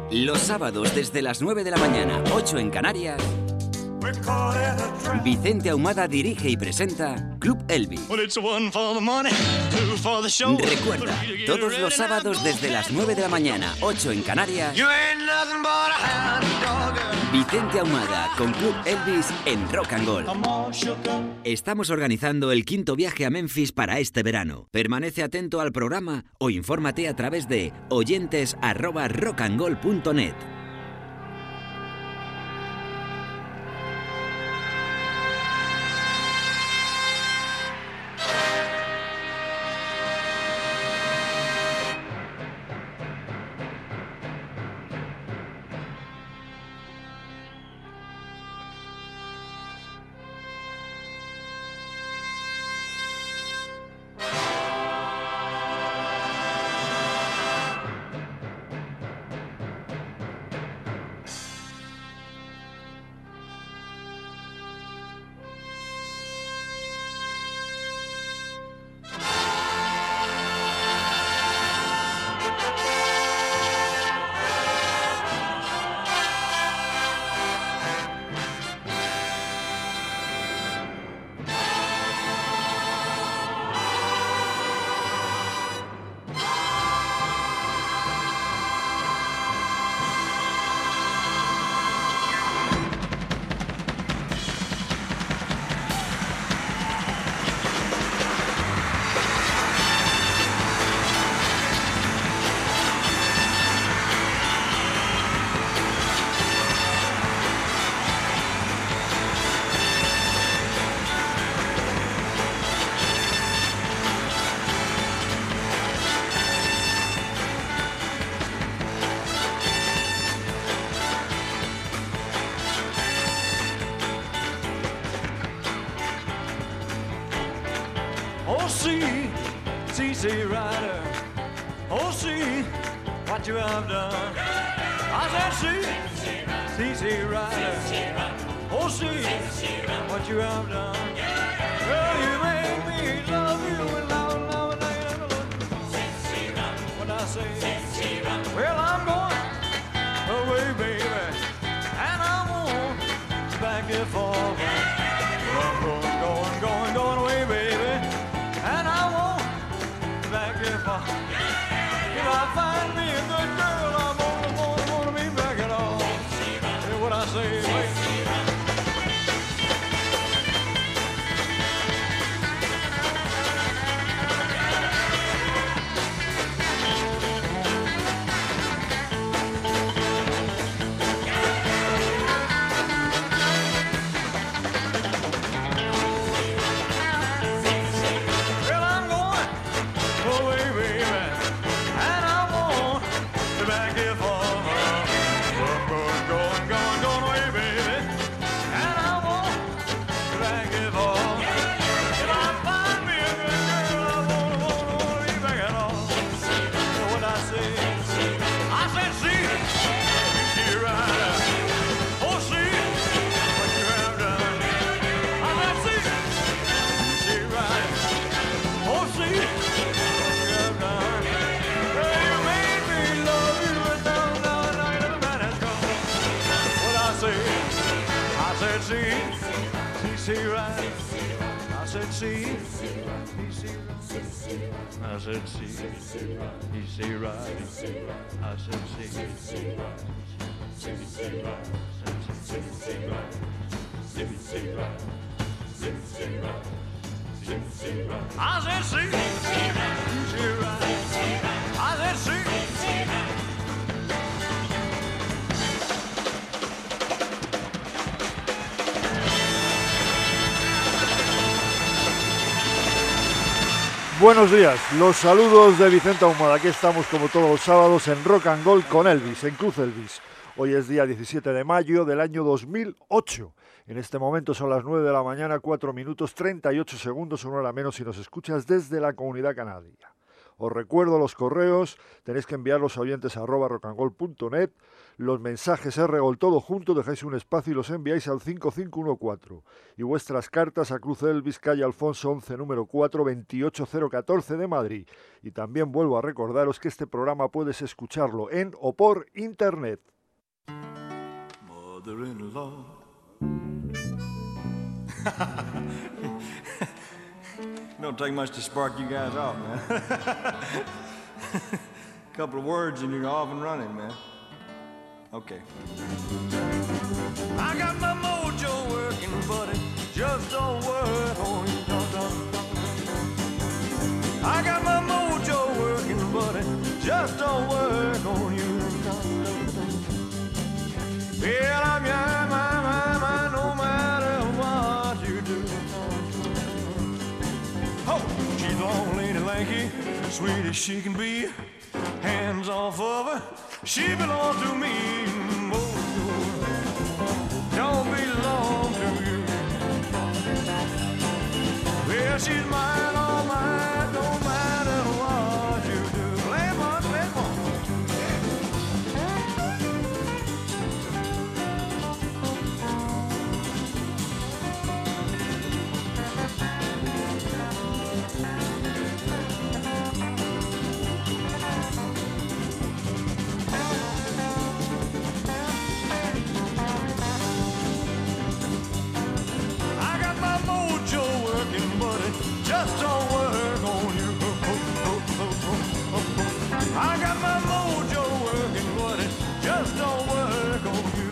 Los sábados desde las 9 de la mañana, 8 en Canarias, Vicente Ahumada dirige y presenta Club Elvis. Recuerda, todos los sábados desde las 9 de la mañana, 8 en Canarias, Vicente Ahumada con Club Elvis en Rock and Gold. Estamos organizando el 5º viaje a Memphis para este verano. Permanece atento al programa o infórmate a través de oyentes@rockandgold.net. Oh, see, CC Rider. Oh, see what you have done. I said, see, CC Rider. Oh, see what you have done. Well, you made me love you and love and what I say. Well, I'm going away, baby, and I won't back it forward. I'm going away, baby. And I won't back if I find me a good girl, I'm gonna be back at all. Hear what I say, wait. See, right. I said, see, he see right. I said, see, he see right. I said, see, I said, see, Buenos días, los saludos de Vicente Ahumada. Aquí estamos como todos los sábados en Rock and Gold con Elvis, en Club Elvis. Hoy es día 17 de mayo del año 2008. En este momento son las 9 de la mañana, 4 minutos 38 segundos, una hora menos si nos escuchas desde la Comunidad Canaria. Os recuerdo los correos, tenéis que enviarlos a oyentes @rockandgold.net, los mensajes RGOL todo junto, dejáis un espacio y los enviáis al 5514. Y vuestras cartas a Cruz Elvis, calle Alfonso 11, número 4, 28014 de Madrid. Y también vuelvo a recordaros que este programa puedes escucharlo en o por internet. Mother-in-law. Don't take much to spark you guys off, man. Couple of words and you're off and running, man. Okay. I got my mojo working, but it just don't work on you. I got my mojo working, but it just don't work on you. Well, I'm your man, no matter what you do. Oh, she's long, lady, lanky, sweet as she can be. Hands off of her, she belongs to me. Oh, don't belong to you. Well, she's mine, all mine, no matter what you do. Lemon, lemon. Just don't work on you. I got my mojo working, but it just don't work on you.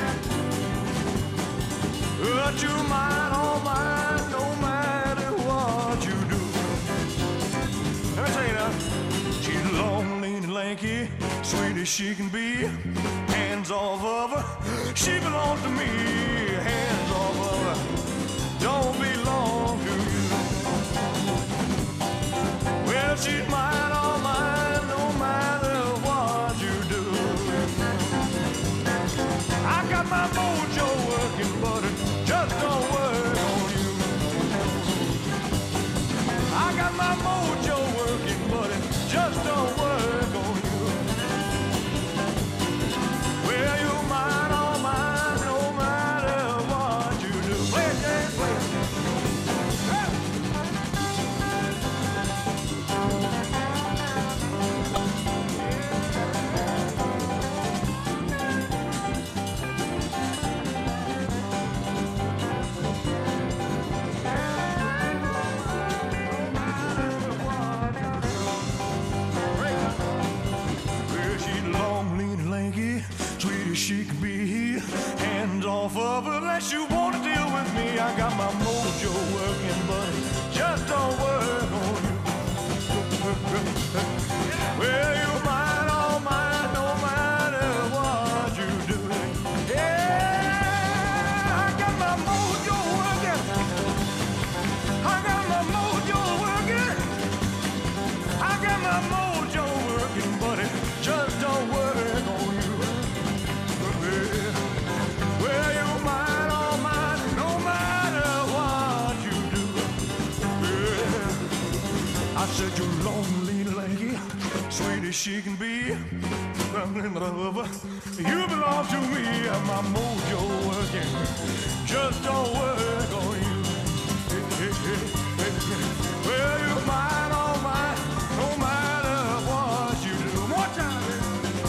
But you're mine, all mine, no matter what you do. Let me tell you now, she's long, lean, and lanky, sweet as she can be. Hands off of her, she belongs to me. Hands off of her, don't belong to you. Well, she's mine, all mine, no matter what you do. I got my mojo working, but it just don't work on you. I got my mojo working, but it just don't work on you. Well, you're mine, all mine, no matter what you do. Play it, James, play it. She can be hands off of her unless you want to deal with me. I got my mojo working, but it just don't work on you. Well, you're mine, all mine, no matter what you do. Yeah, I got my mojo working. I got my mojo working. I got my mojo working, but it just don't work on you. Well, you're mine, all mine, no matter what you do. Yeah. I said you're lonely, lanky, sweet as she can be. You belong to me, and my mojo working just don't work on you. Well, you're mine, all mine, no matter what you do. One more time, baby.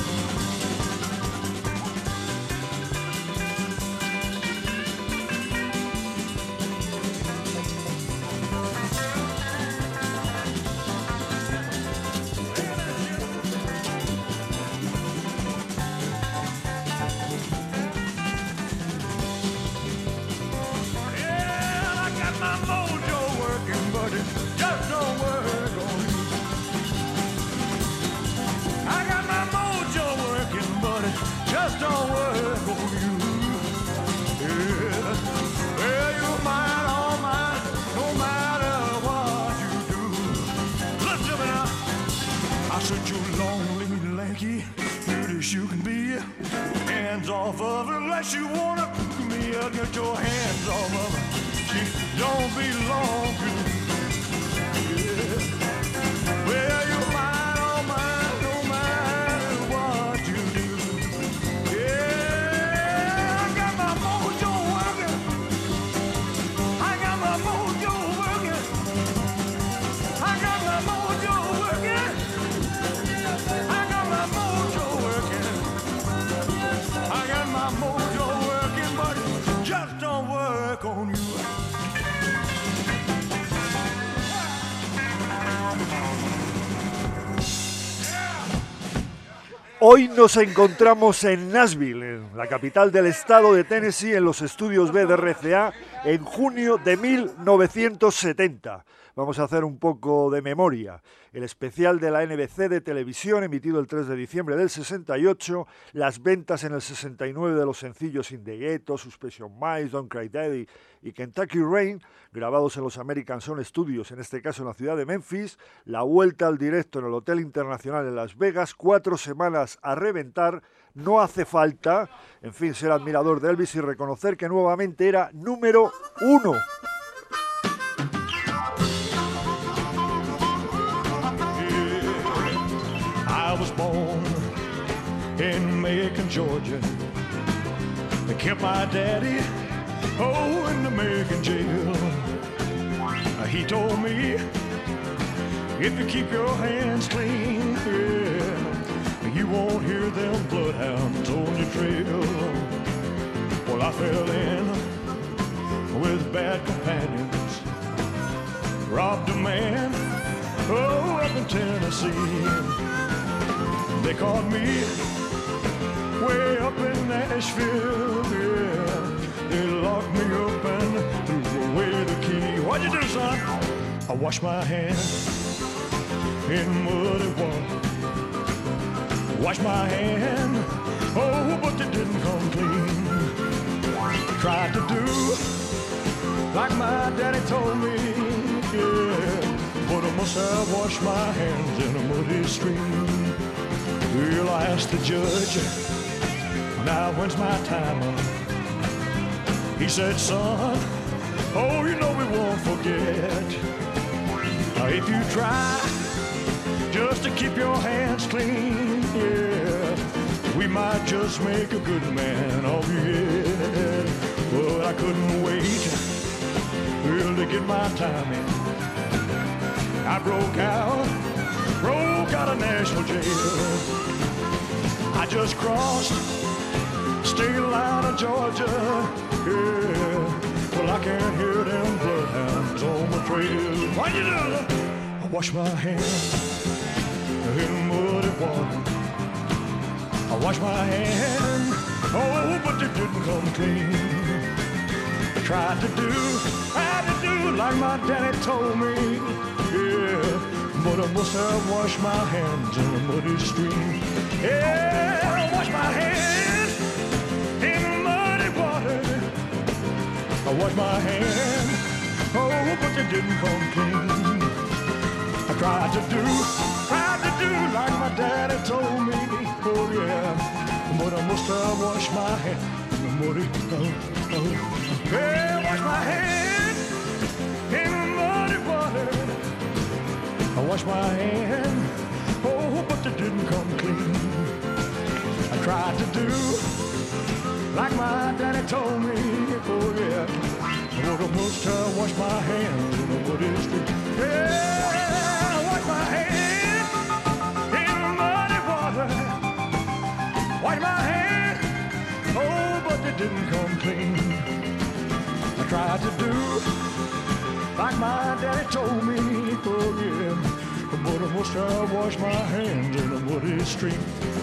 Don't work on you. Yeah. Well, you're mine, all mine, no matter what you do. Listen to me now. I said you're lonely, lanky, beauty as you can be. Hands off of her unless you wanna cook me. Get your hands off of her. She don't belong to you. Yeah. Well, you're Hoy nos encontramos en Nashville, en la capital del estado de Tennessee, en los estudios B de RCA, en junio de 1970. Vamos a hacer un poco de memoria. El especial de la NBC de televisión, emitido el 3 de diciembre del 68, las ventas en el 69 de los sencillos In the Ghetto, Suspicion Minds, Don't Cry Daddy y Kentucky Rain, grabados en los American Sound Studios, en este caso en la ciudad de Memphis, la vuelta al directo en el Hotel Internacional en Las Vegas, 4 semanas a reventar. No hace falta, en fin, ser admirador de Elvis y reconocer que nuevamente era número 1. I was born in Macon, Georgia. They kept my daddy, in the Macon jail. He told me, if you keep your hands clean, yeah, you won't hear them bloodhounds on your trail. Well, I fell in with bad companions, robbed a man, up in Tennessee. They caught me way up in Nashville, yeah. They locked me up and threw away the key. What'd you do, son? I washed my hands in muddy water. Washed my hand, but they didn't come clean. Tried to do like my daddy told me, yeah, but I must have washed my hands in a muddy stream. Well, I asked the judge, now when's my time up? He said, son, you know we won't forget. If you try just to keep your hands clean, yeah, we might just make a good man of you. But I couldn't wait to get my time in. I broke out of Nashville jail. I just crossed state line of Georgia, yeah. Well, I can't hear them bloodhounds on the trail. Why'd you do that? I washed my hands in muddy water. I washed my hands, but they didn't come clean. I tried to do like my daddy told me, yeah. But I must have washed my hands in a muddy stream. Yeah, I washed my hands in muddy water. I washed my hands, but they didn't come clean. I tried to do like my daddy told me, yeah. But I must have washed my hands in the muddy, yeah, wash my hands in muddy water. I washed my hands, but they didn't come clean. I tried to do like my daddy told me, yeah. But I must have washed my hands in the muddy street. Yeah, I washed my hands in muddy water. Washed my hands, but they didn't come clean. I tried to do like my daddy told me, yeah. But I must have washed my hands in a muddy stream.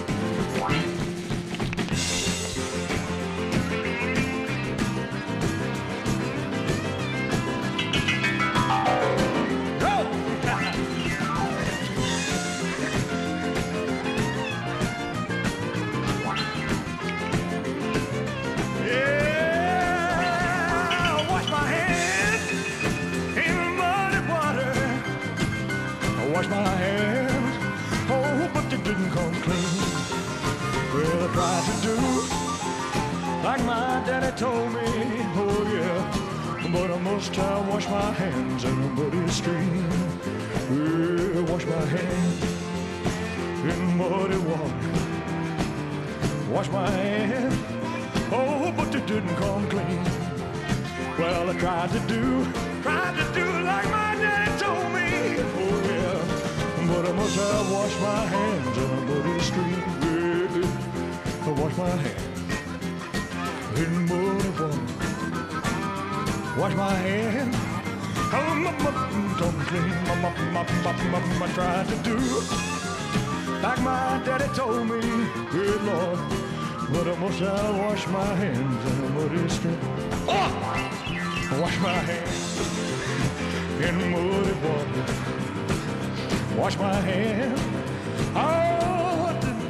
Wash my hands, but they didn't come clean. Well, I tried to do like my daddy told me, yeah. But I must have washed my hands in a muddy stream. Yeah, wash my hands in muddy water. Wash my hands, but they didn't come clean. Well, I tried to do like my daddy told me, yeah. But I must have washed my hands in a muddy stream. Yeah, I washed my hands in muddy water. Wash my hands, come clean. I tried to do like my daddy told me, good Lord. But I must wash my hands in a muddy stream. Oh! Wash my hands in muddy water. Wash my hands. Oh, what did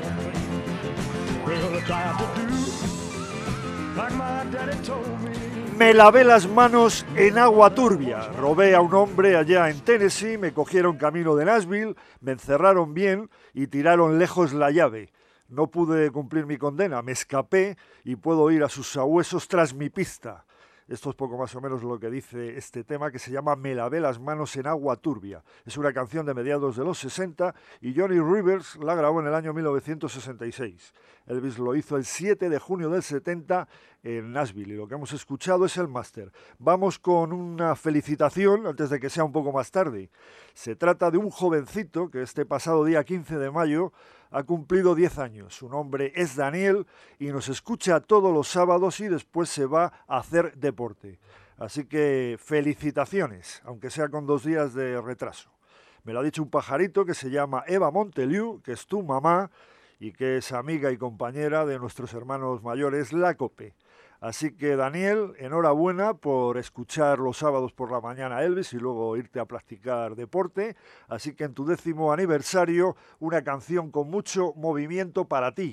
I try to do? Like my daddy told me. Me lavé las manos en agua turbia. Robé a un hombre allá en Tennessee, me cogieron camino de Nashville, me encerraron bien y tiraron lejos la llave. No pude cumplir mi condena, me escapé y puedo ir a sus sabuesos tras mi pista. Esto es poco más o menos lo que dice este tema, que se llama Me lavé las manos en agua turbia. Es una canción de mediados de los 60 y Johnny Rivers la grabó en el año 1966. Elvis lo hizo el 7 de junio del 70 en Nashville y lo que hemos escuchado es el máster. Vamos con una felicitación antes de que sea un poco más tarde. Se trata de un jovencito que este pasado día 15 de mayo ha cumplido 10 años. Su nombre es Daniel y nos escucha todos los sábados y después se va a hacer deporte. Así que felicitaciones, aunque sea con 2 días de retraso. Me lo ha dicho un pajarito que se llama Eva Monteliu, que es tu mamá y que es amiga y compañera de nuestros hermanos mayores, la COPE. Así que, Daniel, enhorabuena por escuchar los sábados por la mañana a Elvis y luego irte a practicar deporte. Así que en tu 10º aniversario, una canción con mucho movimiento para ti.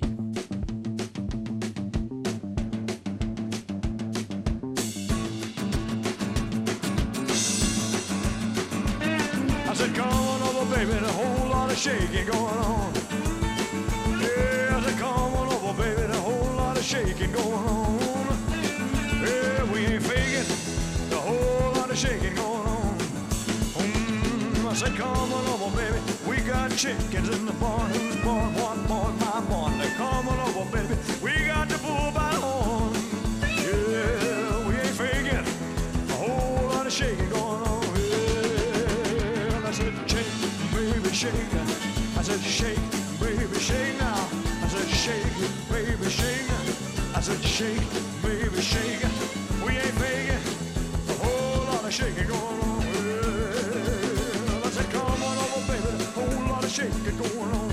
I said, come on over, baby, a whole lot of shaking going on. Yeah, I said, come on over, baby, a whole lot of shaking going on. Yeah, we ain't faking, a whole lot of shaking going on. I said, come on over, baby, we got chickens in the barn. Who's born? What born? My born. They come on over, baby, we got the bull by the horn. Yeah, we ain't faking, a whole lot of shaking going on. Yeah, I said, shake, baby, shake. I said, shake, baby, shake now. I said, shake, baby, shake. I said, shake, baby, shake. We ain't faking, a whole lot of shaking going on. Yeah. I said, come on over, baby, a whole lot of shaking going on.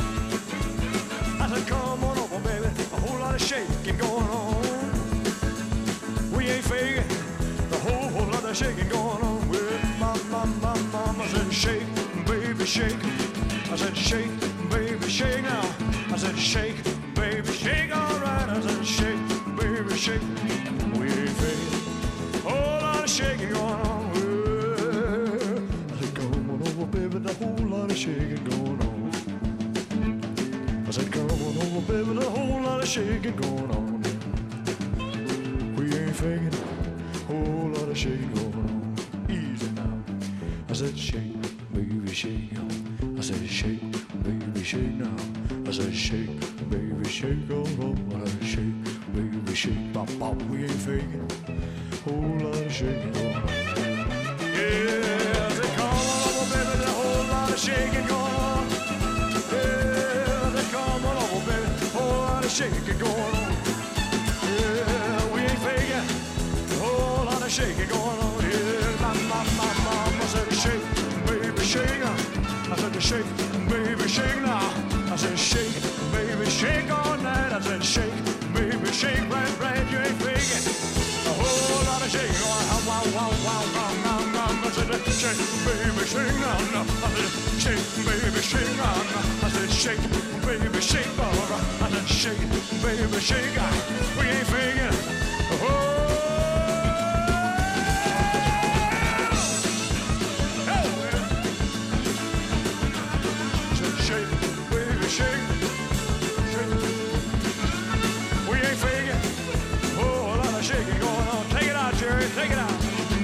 I said, come on over, baby, a whole lot of shaking going on. We ain't faking, a whole lot of shaking going on. With my mama said, shake, baby, shake. I said, shake, baby, shake now. I said, shake, baby, shake, all right. I said, shake, baby, shake. We ain't faking, whole lot of shaking going on. Yeah. I said, come on over, baby, the whole lot of shaking going on. I said, come on over, baby, the whole lot of shaking going on. We ain't faking, whole lot of shaking going on. Easy now. I said, shake, baby, shake. I said, shake, baby, shake now. I said, shake, baby, shake, oh, I said, shake, baby, shake, pop, pop, we ain't faking, whole lot of shaking going on. Yeah, I said, come on over, baby, there's a whole lot of shaking going on. Yeah, I said, come on over, baby, whole lot of shaking going on. Yeah, we ain't faking, whole lot of shaking going on. Yeah, my mama said, shake, baby, shake. I said, shake, baby, shake now. I said, shake, baby, shake all night. I said, shake, baby, shake right, you ain't faking. A whole lot of shake going on. Wow, wow, wow, wow, wow, wow. I said, shake, baby, shake now. I said, shake, baby, shake now. I said, shake, baby, shake all right. I said, shake, baby, shake. We ain't faking. Oh. Take it out.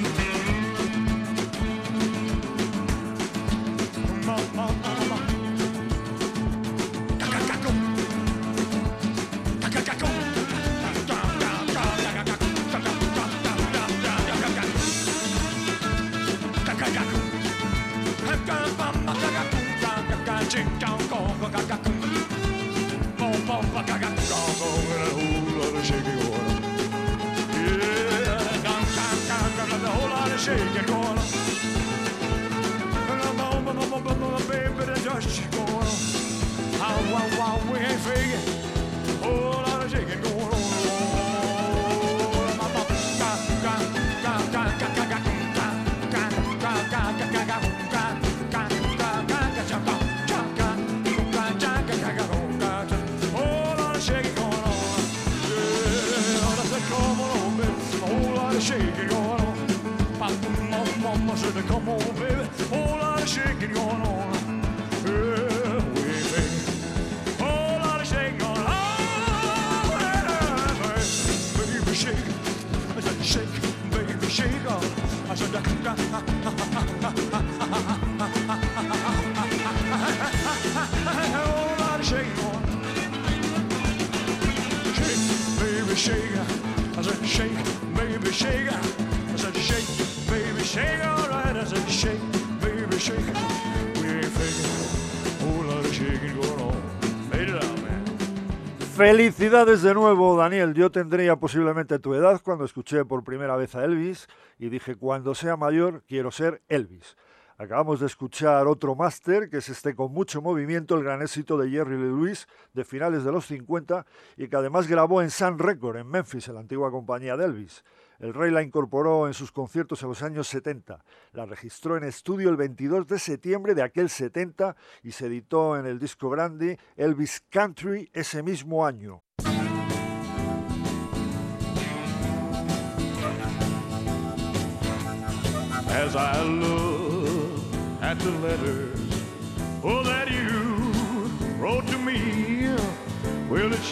Shaking going on, baby, the dust going on. we ain't faking. Whole lot of shaking going on. Shaking going on. Mama said, come on, baby. Whole lot of shaking going on. Yeah, baby. Whole lot of shaking going on. Baby, shake. I said, shake, baby, shake. I said, whole lot of shaking going on. Shake, baby, shake. I said, shake, baby, shake. I said, shake, baby, shake. All right, I said, shake, baby, shake. We ain't faking. Whole lot of shaking going on. Made it out, man. Felicidades de nuevo, Daniel. Yo tendría posiblemente tu edad cuando escuché por primera vez a Elvis y dije, cuando sea mayor, quiero ser Elvis. Acabamos de escuchar otro máster, que es este con mucho movimiento, el gran éxito de Jerry Lee Lewis de finales de los 50 y que además grabó en Sun Record, en Memphis, en la antigua compañía de Elvis. El rey la incorporó en sus conciertos en los años 70. La registró en estudio el 22 de septiembre de aquel 70 y se editó en el disco grande Elvis Country ese mismo año. As I look at the letters, oh, that you wrote to me, well, it's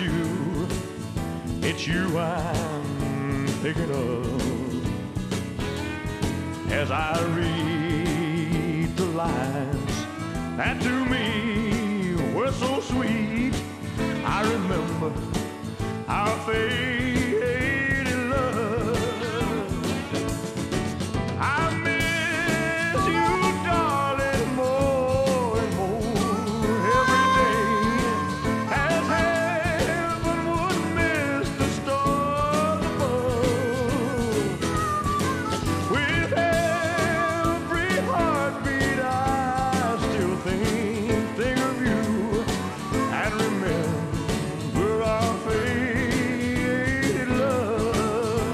you I'm thinking of. As I read the lines that to me were so sweet, I remember our faded love. I miss you, darling, more and more every day, as heaven would miss the stars above. With every heartbeat I still think of you and remember our faded love.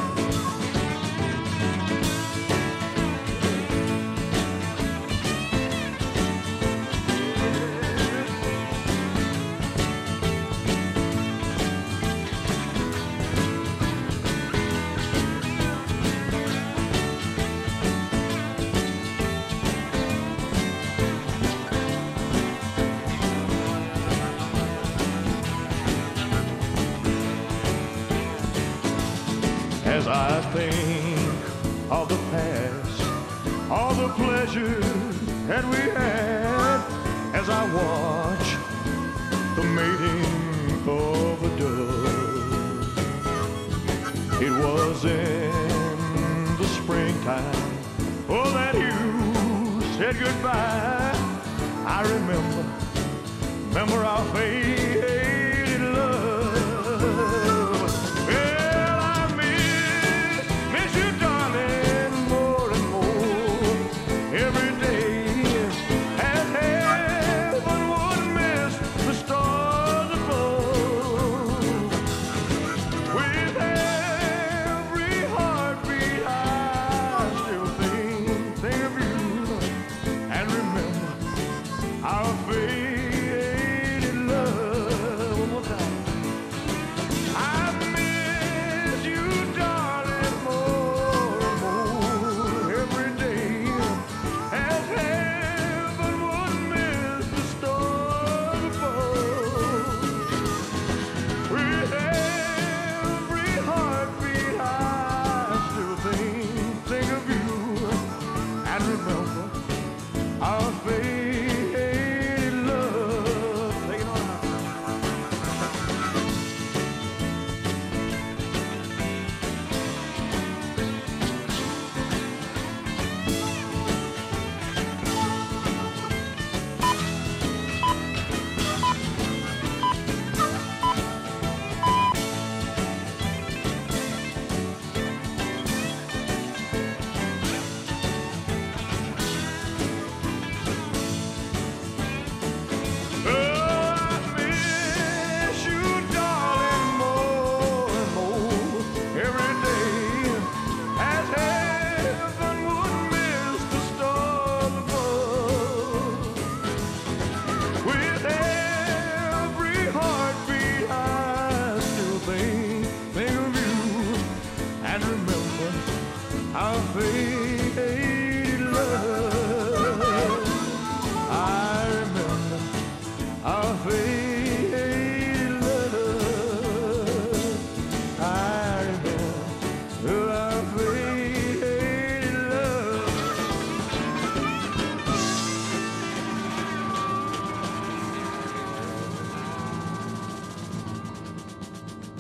As I think of the past, all the pleasures that we had, as I watch the mating of a dove. It was in the springtime, oh, that you said goodbye. I remember our faded love. Well, I miss you, darling, more and more every day, as heaven would miss the stars above. With every heartbeat I still think of you and remember our faded love.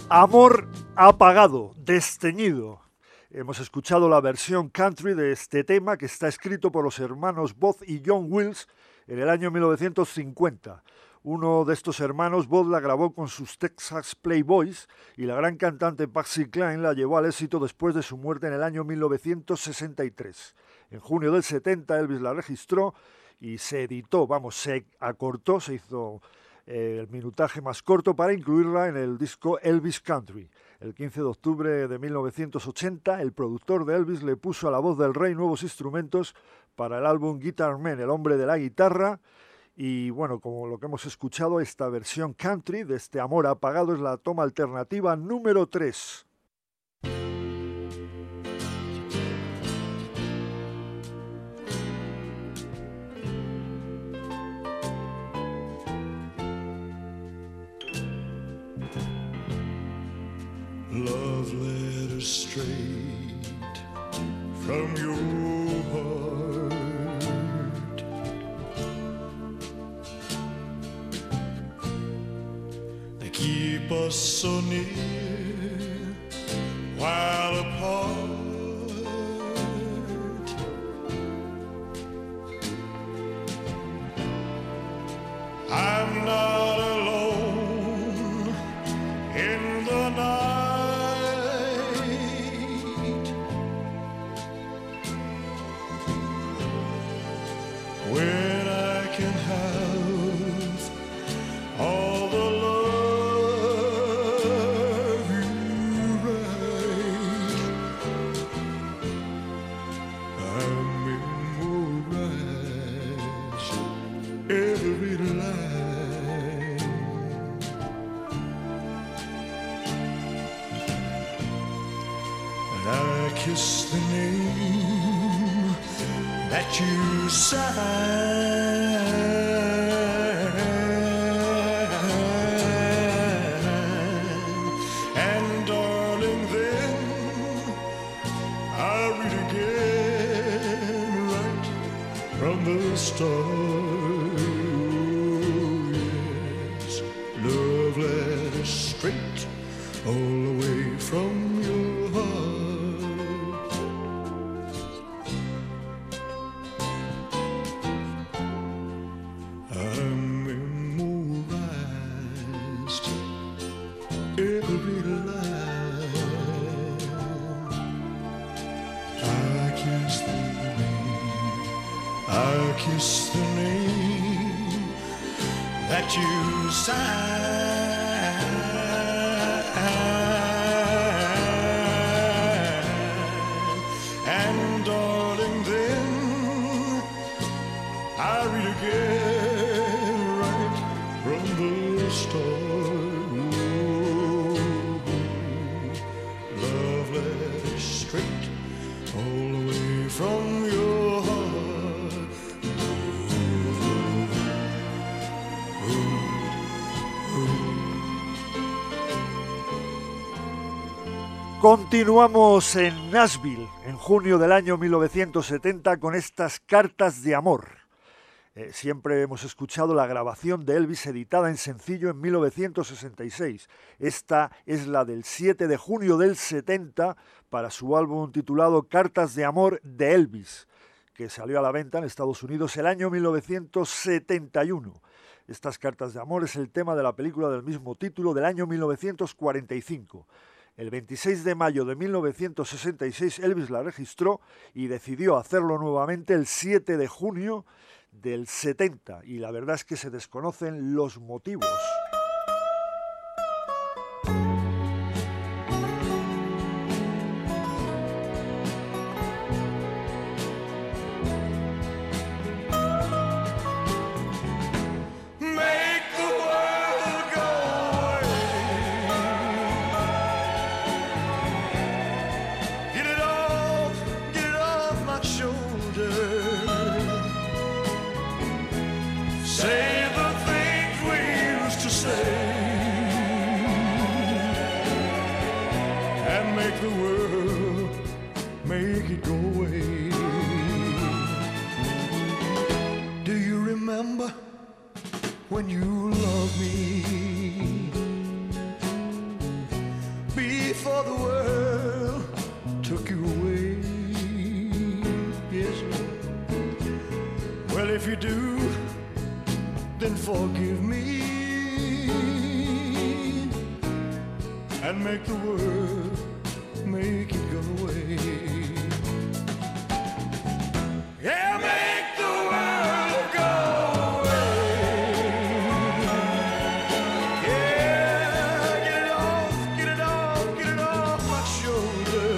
Amor apagado, desteñido. Hemos escuchado la versión country de este tema que está escrito por los hermanos Bud y John Wills en el año 1950. Uno de estos hermanos, Bud, la grabó con sus Texas Playboys y la gran cantante Patsy Cline la llevó al éxito después de su muerte en el año 1963. En junio del 70 Elvis la registró y se editó, se acortó, se hizo el minutaje más corto para incluirla en el disco Elvis Country. El 15 de octubre de 1980, el productor de Elvis le puso a la voz del rey nuevos instrumentos para el álbum Guitar Man, el hombre de la guitarra. Y bueno, como lo que hemos escuchado, esta versión country de este Amor apagado es la toma alternativa número 3. Love letters straight from your heart. They keep us so near while apart. I'm not alone in the night. When I can have all the love you write, I'm memorized every line. And I kiss the name that you sign, and darling, then I read again right from the start. Yes, love letters straight all the way from your heart. Every line I kiss the name that you sign, and darling, then I read again right from the start. From your heart. Continuamos en Nashville en junio del año 1970 con estas cartas de amor. Siempre hemos escuchado la grabación de Elvis editada en sencillo en 1966. Esta es la del 7 de junio del 70 para su álbum titulado Cartas de Amor de Elvis, que salió a la venta en Estados Unidos el año 1971. Estas cartas de amor es el tema de la película del mismo título del año 1945. El 26 de mayo de 1966 Elvis la registró y decidió hacerlo nuevamente el 7 de junio del 70, y la verdad es que se desconocen los motivos. When you love me, for the world took you away. Yes, well, if you do, then forgive me and make the world, make it go away. Yeah, make the world go away. Yeah, get it off, get it off, get it off my shoulder.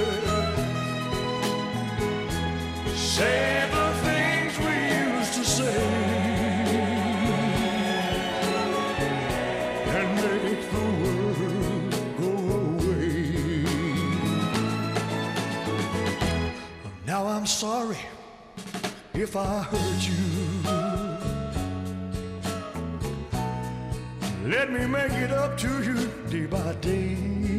Say the things we used to say and make the world go away. Now I'm sorry if I hurt you. Let me make it up to you day by day.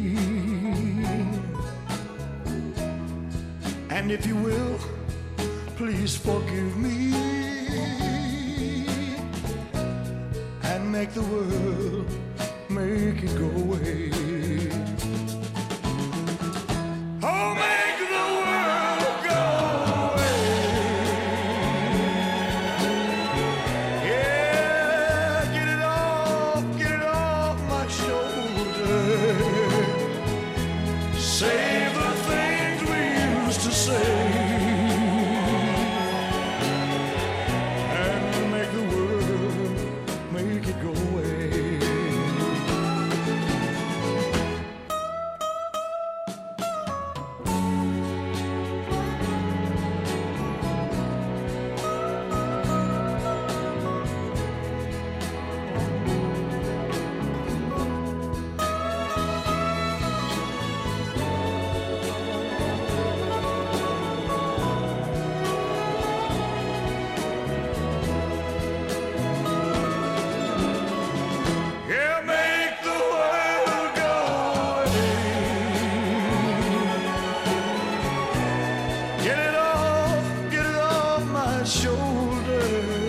And if you will, please forgive me and make the world, make it go away. Oh, make the world go away. Yeah, get it off my shoulder. Say the things we used to say and make the world, make it go away. Yeah, make the world go away. Get it off my shoulder.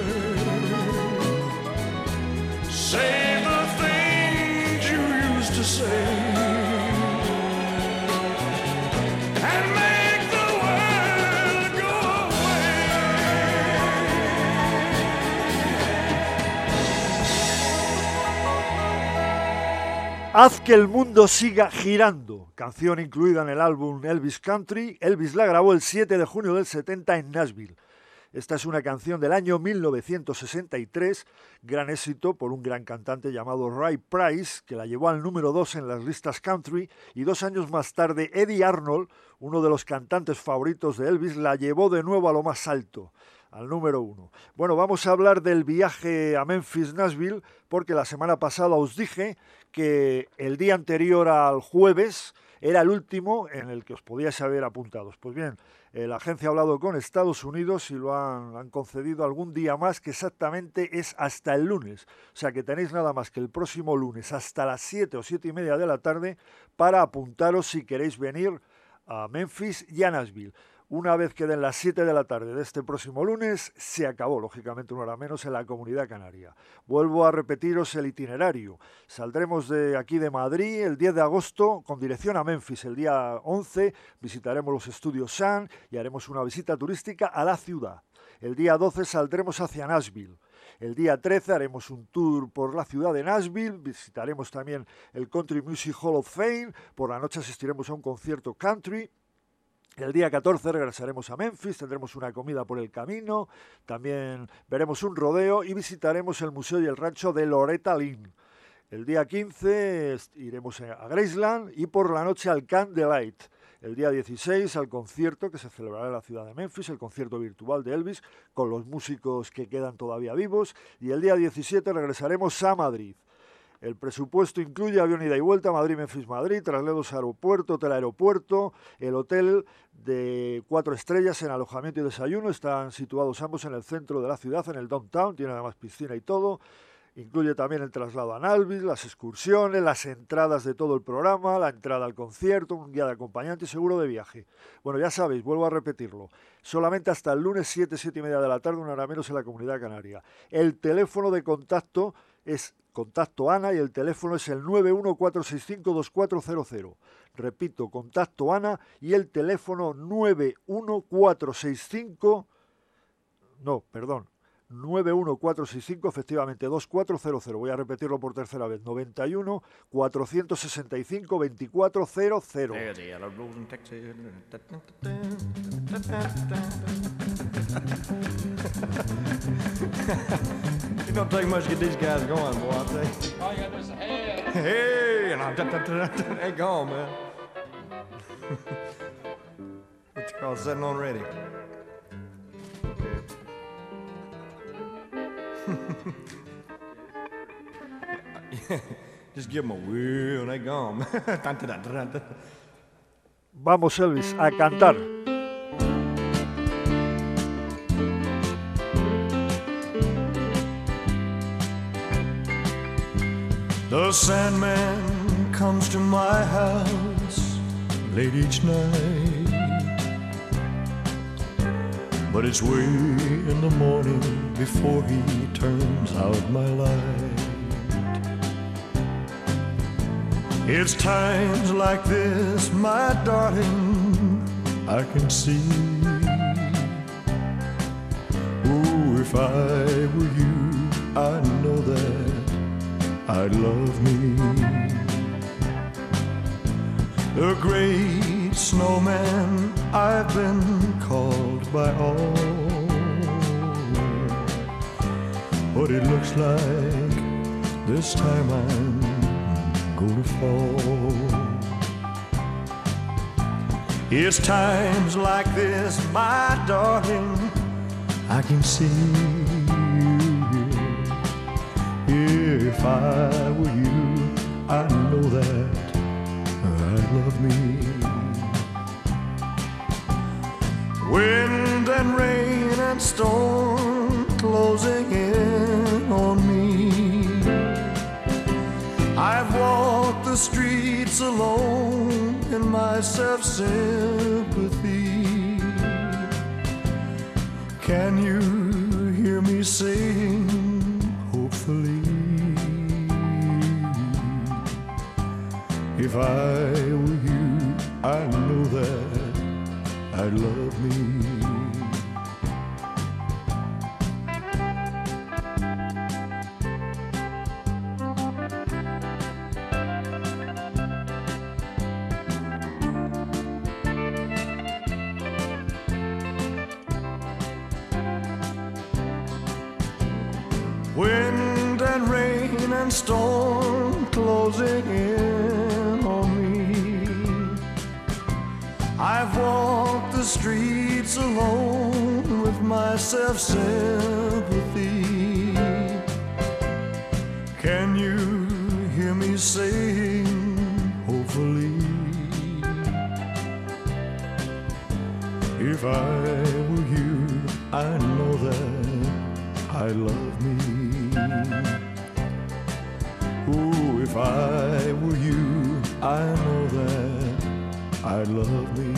Say the things you used to say and make the world go away. Haz que el mundo siga girando, canción incluida en el álbum Elvis Country. Elvis la grabó el 7 de junio del 70 en Nashville. Esta es una canción del año 1963, gran éxito por un gran cantante llamado Ray Price, que la llevó al número 2 en las listas country, y 2 años más tarde Eddie Arnold, uno de los cantantes favoritos de Elvis, la llevó de nuevo a lo más alto, al número 1. Bueno, vamos a hablar del viaje a Memphis-Nashville, porque la semana pasada os dije que el día anterior al jueves era el último en el que os podíais haber apuntado. Pues bien, la agencia ha hablado con Estados Unidos y lo han concedido algún día más, que exactamente es hasta el lunes. O sea que tenéis nada más que el próximo lunes hasta las 7 o 7 y media de la tarde para apuntaros si queréis venir a Memphis y a Nashville. Una vez que den las 7 de la tarde de este próximo lunes, se acabó, lógicamente, una hora menos en la Comunidad Canaria. Vuelvo a repetiros el itinerario. Saldremos de aquí de Madrid el 10 de agosto con dirección a Memphis. El día 11 visitaremos los estudios Sun y haremos una visita turística a la ciudad. El día 12 saldremos hacia Nashville. El día 13 haremos un tour por la ciudad de Nashville, visitaremos también el Country Music Hall of Fame, por la noche asistiremos a un concierto country. El día 14 regresaremos a Memphis, tendremos una comida por el camino, también veremos un rodeo y visitaremos el museo y el rancho de Loretta Lynn. El día 15 iremos a Graceland y por la noche al Camp Delight. El día 16 al concierto que se celebrará en la ciudad de Memphis, el concierto virtual de Elvis, con los músicos que quedan todavía vivos. Y el día 17 regresaremos a Madrid. El presupuesto incluye avión ida y vuelta, Madrid-Memphis-Madrid, traslados a aeropuerto, hotel-aeropuerto, el hotel de 4 estrellas en alojamiento y desayuno. Están situados ambos en el centro de la ciudad, en el downtown, tiene además piscina y todo. Incluye también el traslado a Nashville, las excursiones, las entradas de todo el programa, la entrada al concierto, un guía de acompañante y seguro de viaje. Bueno, ya sabéis, vuelvo a repetirlo, solamente hasta el lunes 7, 7 y media de la tarde, una hora menos en la Comunidad Canaria. El teléfono de contacto es Contacto Ana y el teléfono es el 914652400. Repito, contacto Ana y el teléfono 91465, efectivamente, 2400. Voy a repetirlo por tercera vez. 91 465 2400. It don't take much to get these guys going, boy, I tell you. Oh, yeah, there's a hey. Hey, and they gone, man. What you call sitting on ready? Just give them a wheel and they gone. Vamos, Elvis, a cantar. The Sandman comes to my house late each night, but it's way in the morning before he turns out my light. It's times like this, my darling, I can see. Oh, if I were you, I know that I'd love me. The great snowman, I've been called by all, but it looks like this time I'm gonna fall. It's times like this, my darling, I can see. If I were you, I know that I'd love me. Wind and rain and storm closing in on me. I've walked the streets alone in my self-sympathy. Can you hear me sing, hopefully? If I were you, I know that I'd love me. Wind and rain and storm closing in on me. I've walked the streets alone with my self-sympathy. Can you hear me saying, hopefully? If I were you, I know that I love me. Ooh, if I were you, I know that I love me.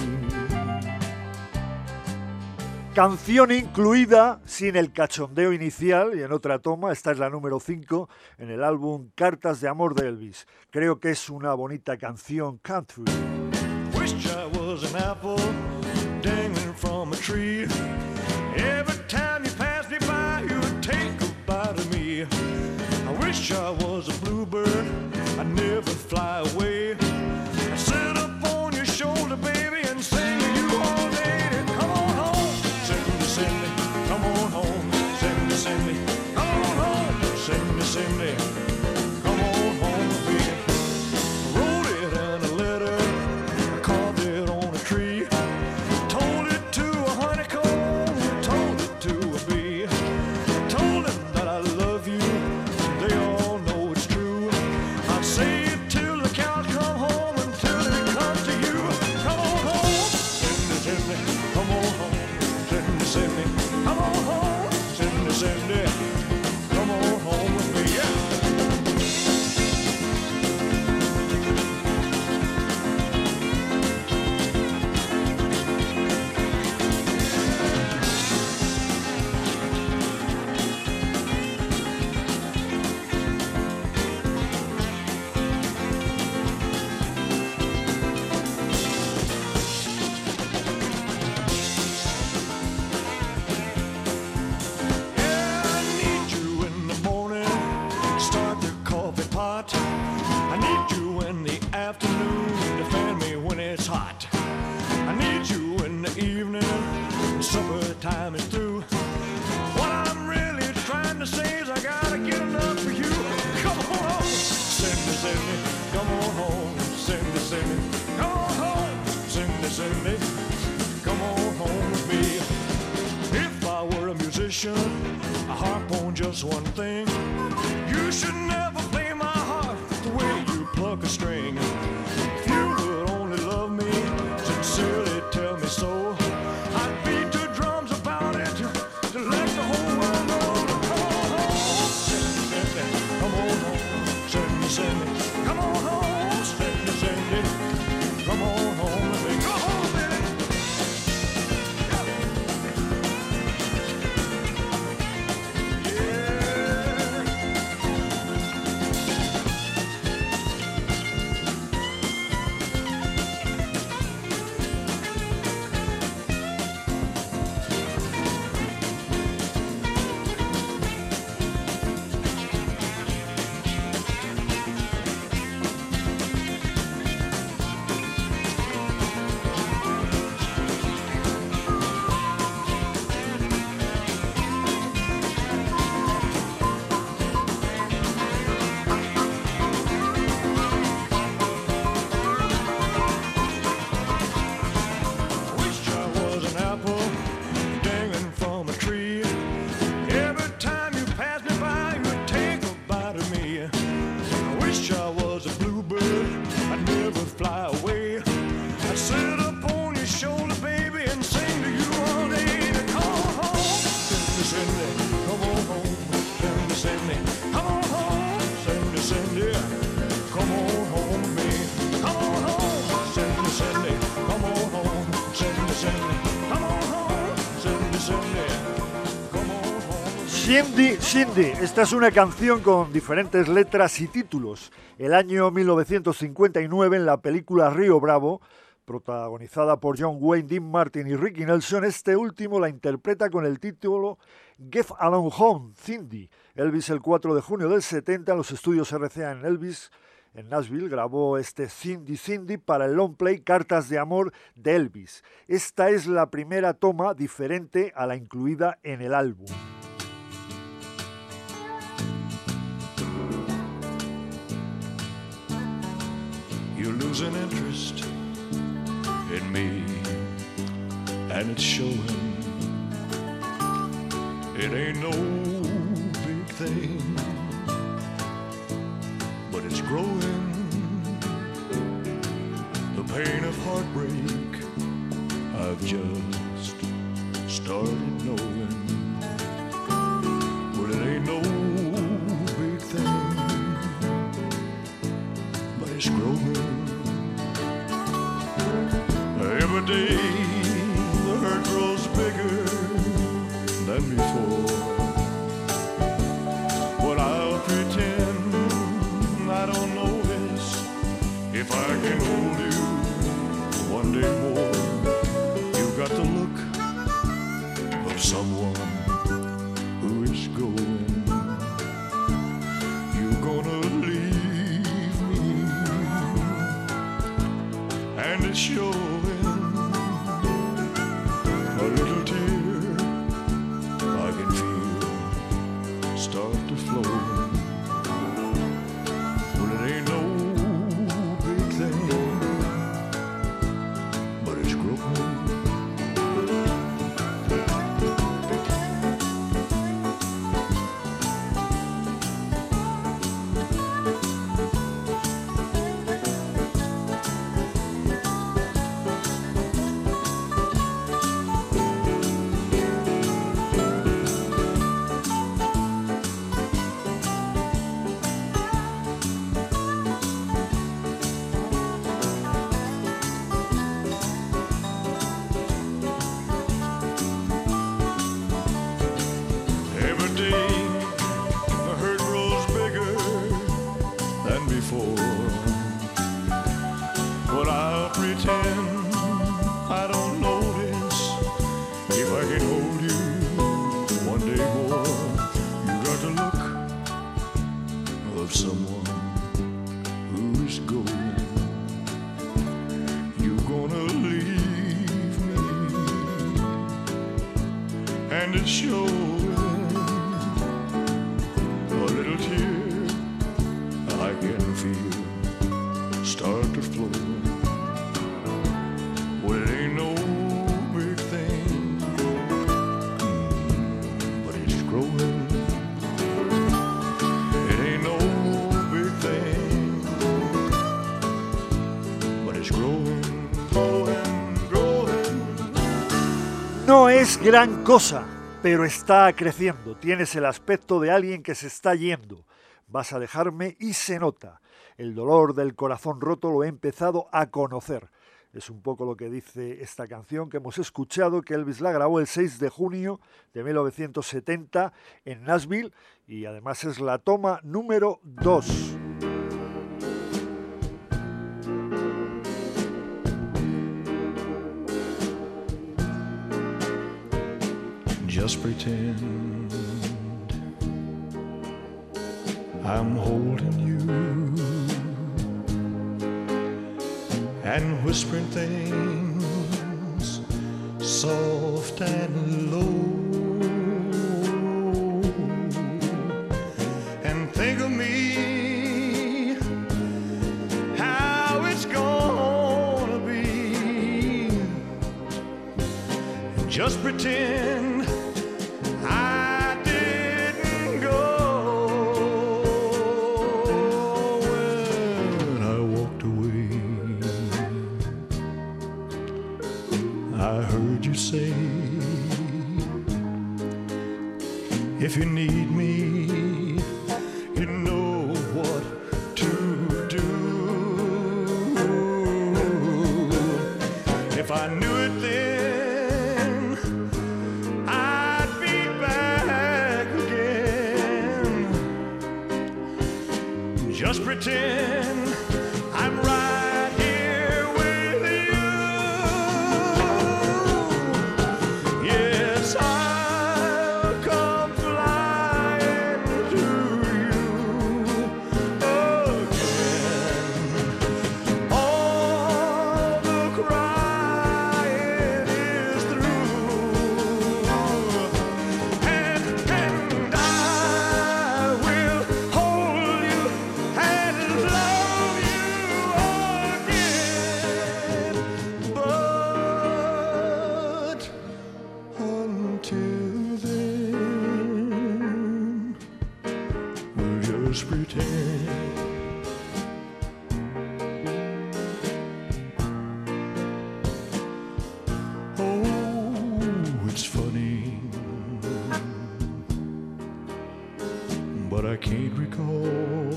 Canción incluida sin el cachondeo inicial y en otra toma. Esta es la número 5 en el álbum Cartas de Amor de Elvis. Creo que es una bonita canción country. Wish I was an apple dangling from a tree. Every time you pass me by, you would take a bite of me. I wish I was a bluebird, I'd never fly away. I'd sit up on your shoulder, baby, and sing to you all day. Come on home, send me, send me. Come on home, send me, send me. Come on home, send me, send me. Come on home, baby. I wrote it in a letter, I carved it on a tree. Told it to a honeycomb, told it to a bee. Told them that I love you, they all know it's true. I'll say it till the cows come home, until it comes to you. Come on home, send me, come on home, send me, come on home, send me, come on home with me, yeah. should harp on just one thing. You should never play my heart the way you pluck a string. If you would only love me, sincerely tell me so. I'd beat the drums about it to let the whole world know. Come on home, Cindy, come on home, Cindy, Cindy. Come on home, Cindy, Cindy. Come on home, let me go home, baby. Cindy, Cindy, esta es una canción con diferentes letras y títulos. El año 1959, en la película Río Bravo, protagonizada por John Wayne, Dean Martin y Ricky Nelson, este último la interpreta con el título Get Along Home, Cindy. Elvis, el 4 de junio del 70, en los estudios RCA en Elvis, en Nashville, grabó este Cindy, Cindy para el long play Cartas de Amor de Elvis. Esta es la primera toma diferente a la incluida en el álbum. You're losing interest in me, and it's showing. It ain't no big thing, but it's growing. The pain of heartbreak I've just started knowing. Well, it ain't no big thing, but it's growing. Every day the hurt grows bigger than before. But I'll pretend I don't notice if I can hold you one day more. You got the look of someone who is going. You're gonna leave me, and it's showing. A little tear I can feel start to flow. Well, it ain't no big thing, but it's growing. No es gran cosa, pero está creciendo. Tienes el aspecto de alguien que se está yendo. Vas a dejarme y se nota. El dolor del corazón roto lo he empezado a conocer. Es un poco lo que dice esta canción que hemos escuchado, que Elvis la grabó el 6 de junio de 1970 en Nashville y además es la toma número 2. Just pretend I'm holding you and whispering things soft and low, and think of me, how it's gonna be. Just pretend I didn't go when I walked away. I heard you say, if you need me, you know what to do. If I knew it then, I'd be back again. Just pretend I'm right here with you. Yes, I'll come flying to you again. All the crying is through, and I will hold you and love you again. But until then, we'll just pretend. Oh, it's funny, but I can't recall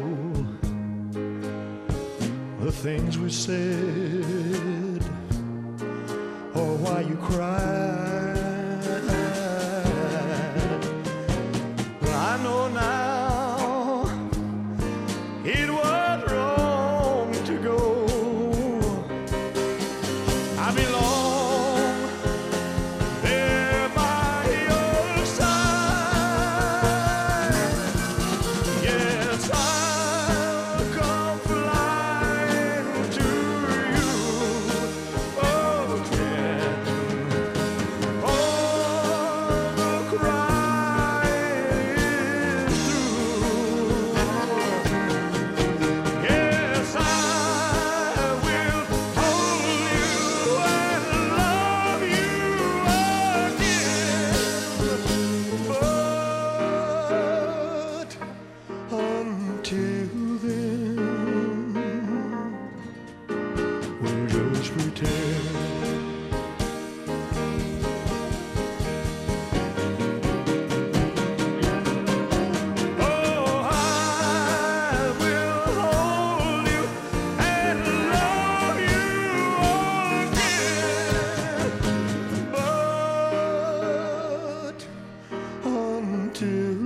the things we said or why you cried. But I know now it was wrong to go. I belong there by your side. Yes, I'll come flying to you again. All the crying is through. Yes, I will hold you and love you again. But until then, we'll just pretend. Oh, I will hold you and love you again. But until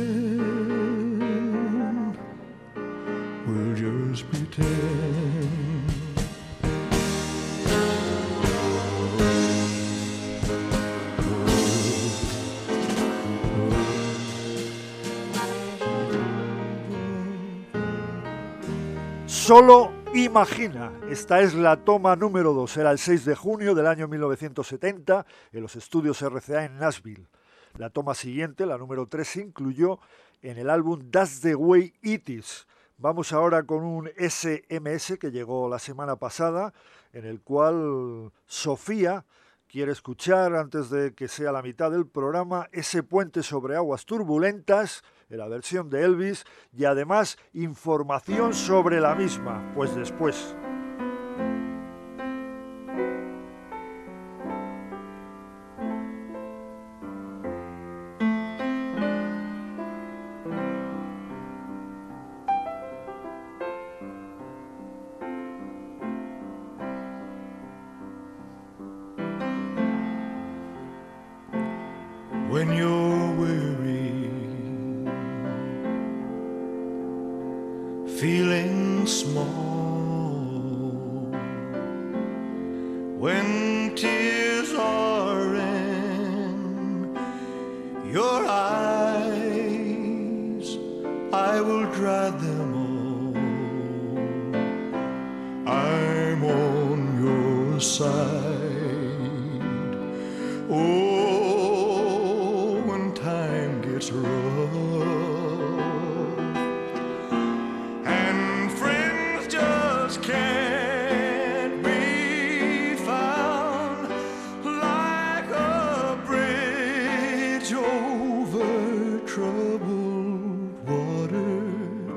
then, we'll just pretend. Solo imagina, esta es la toma número 2, era el 6 de junio del año 1970 en los estudios RCA en Nashville. La toma siguiente, la número 3, se incluyó en el álbum That's the Way It Is. Vamos ahora con un SMS que llegó la semana pasada, en el cual Sofía quiere escuchar, antes de que sea la mitad del programa, ese puente sobre aguas turbulentas, en la versión de Elvis, y además información sobre la misma, pues después. when you're weary, feeling small, when tears are in your eyes, I will dry them all. I'm on your side. Oh, when time gets rough and friends just can't be found, like a bridge over troubled water,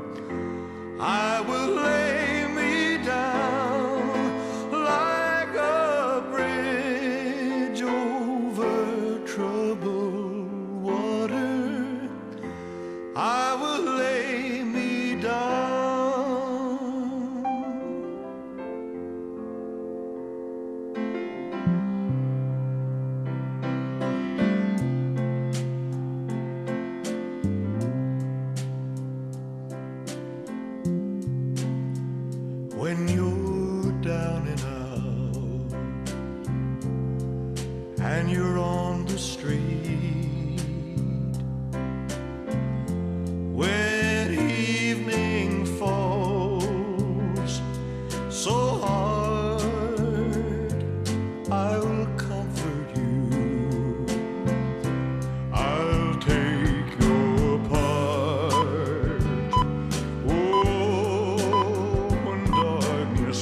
I will lay me down like a bridge over troubled water. I will lay me down. When you're down and out and you're on the street, when evening falls so hard, I will comfort you. I'll take your part. Oh, when darkness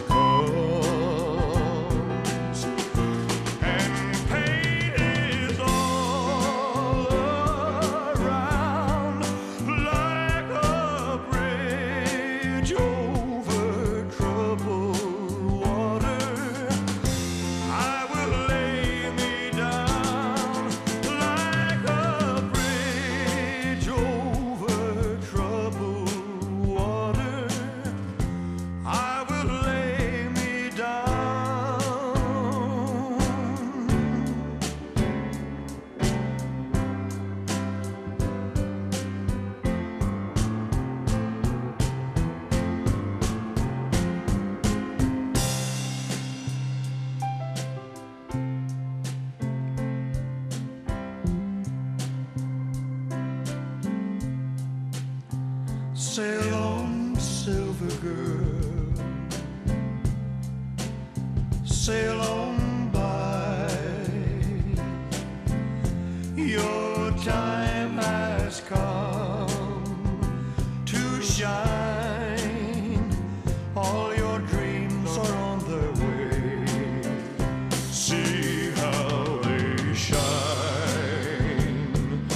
comes and pain is all around, like a bridge over troubled water, I will lay me down like a bridge over troubled water. I will lay me down. Sail on, silver girl, sail on by. Your time has come to shine. All your dreams are on their way. See how they shine.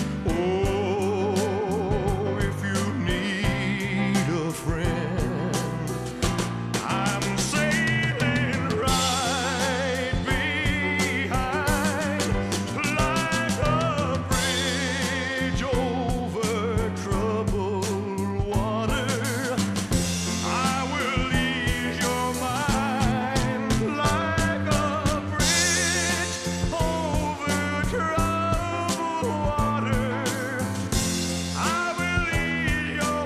Oh, if you need a friend, I'm sailing right behind, like a bridge over troubled water. I will ease your mind, like a bridge over troubled water. I will ease your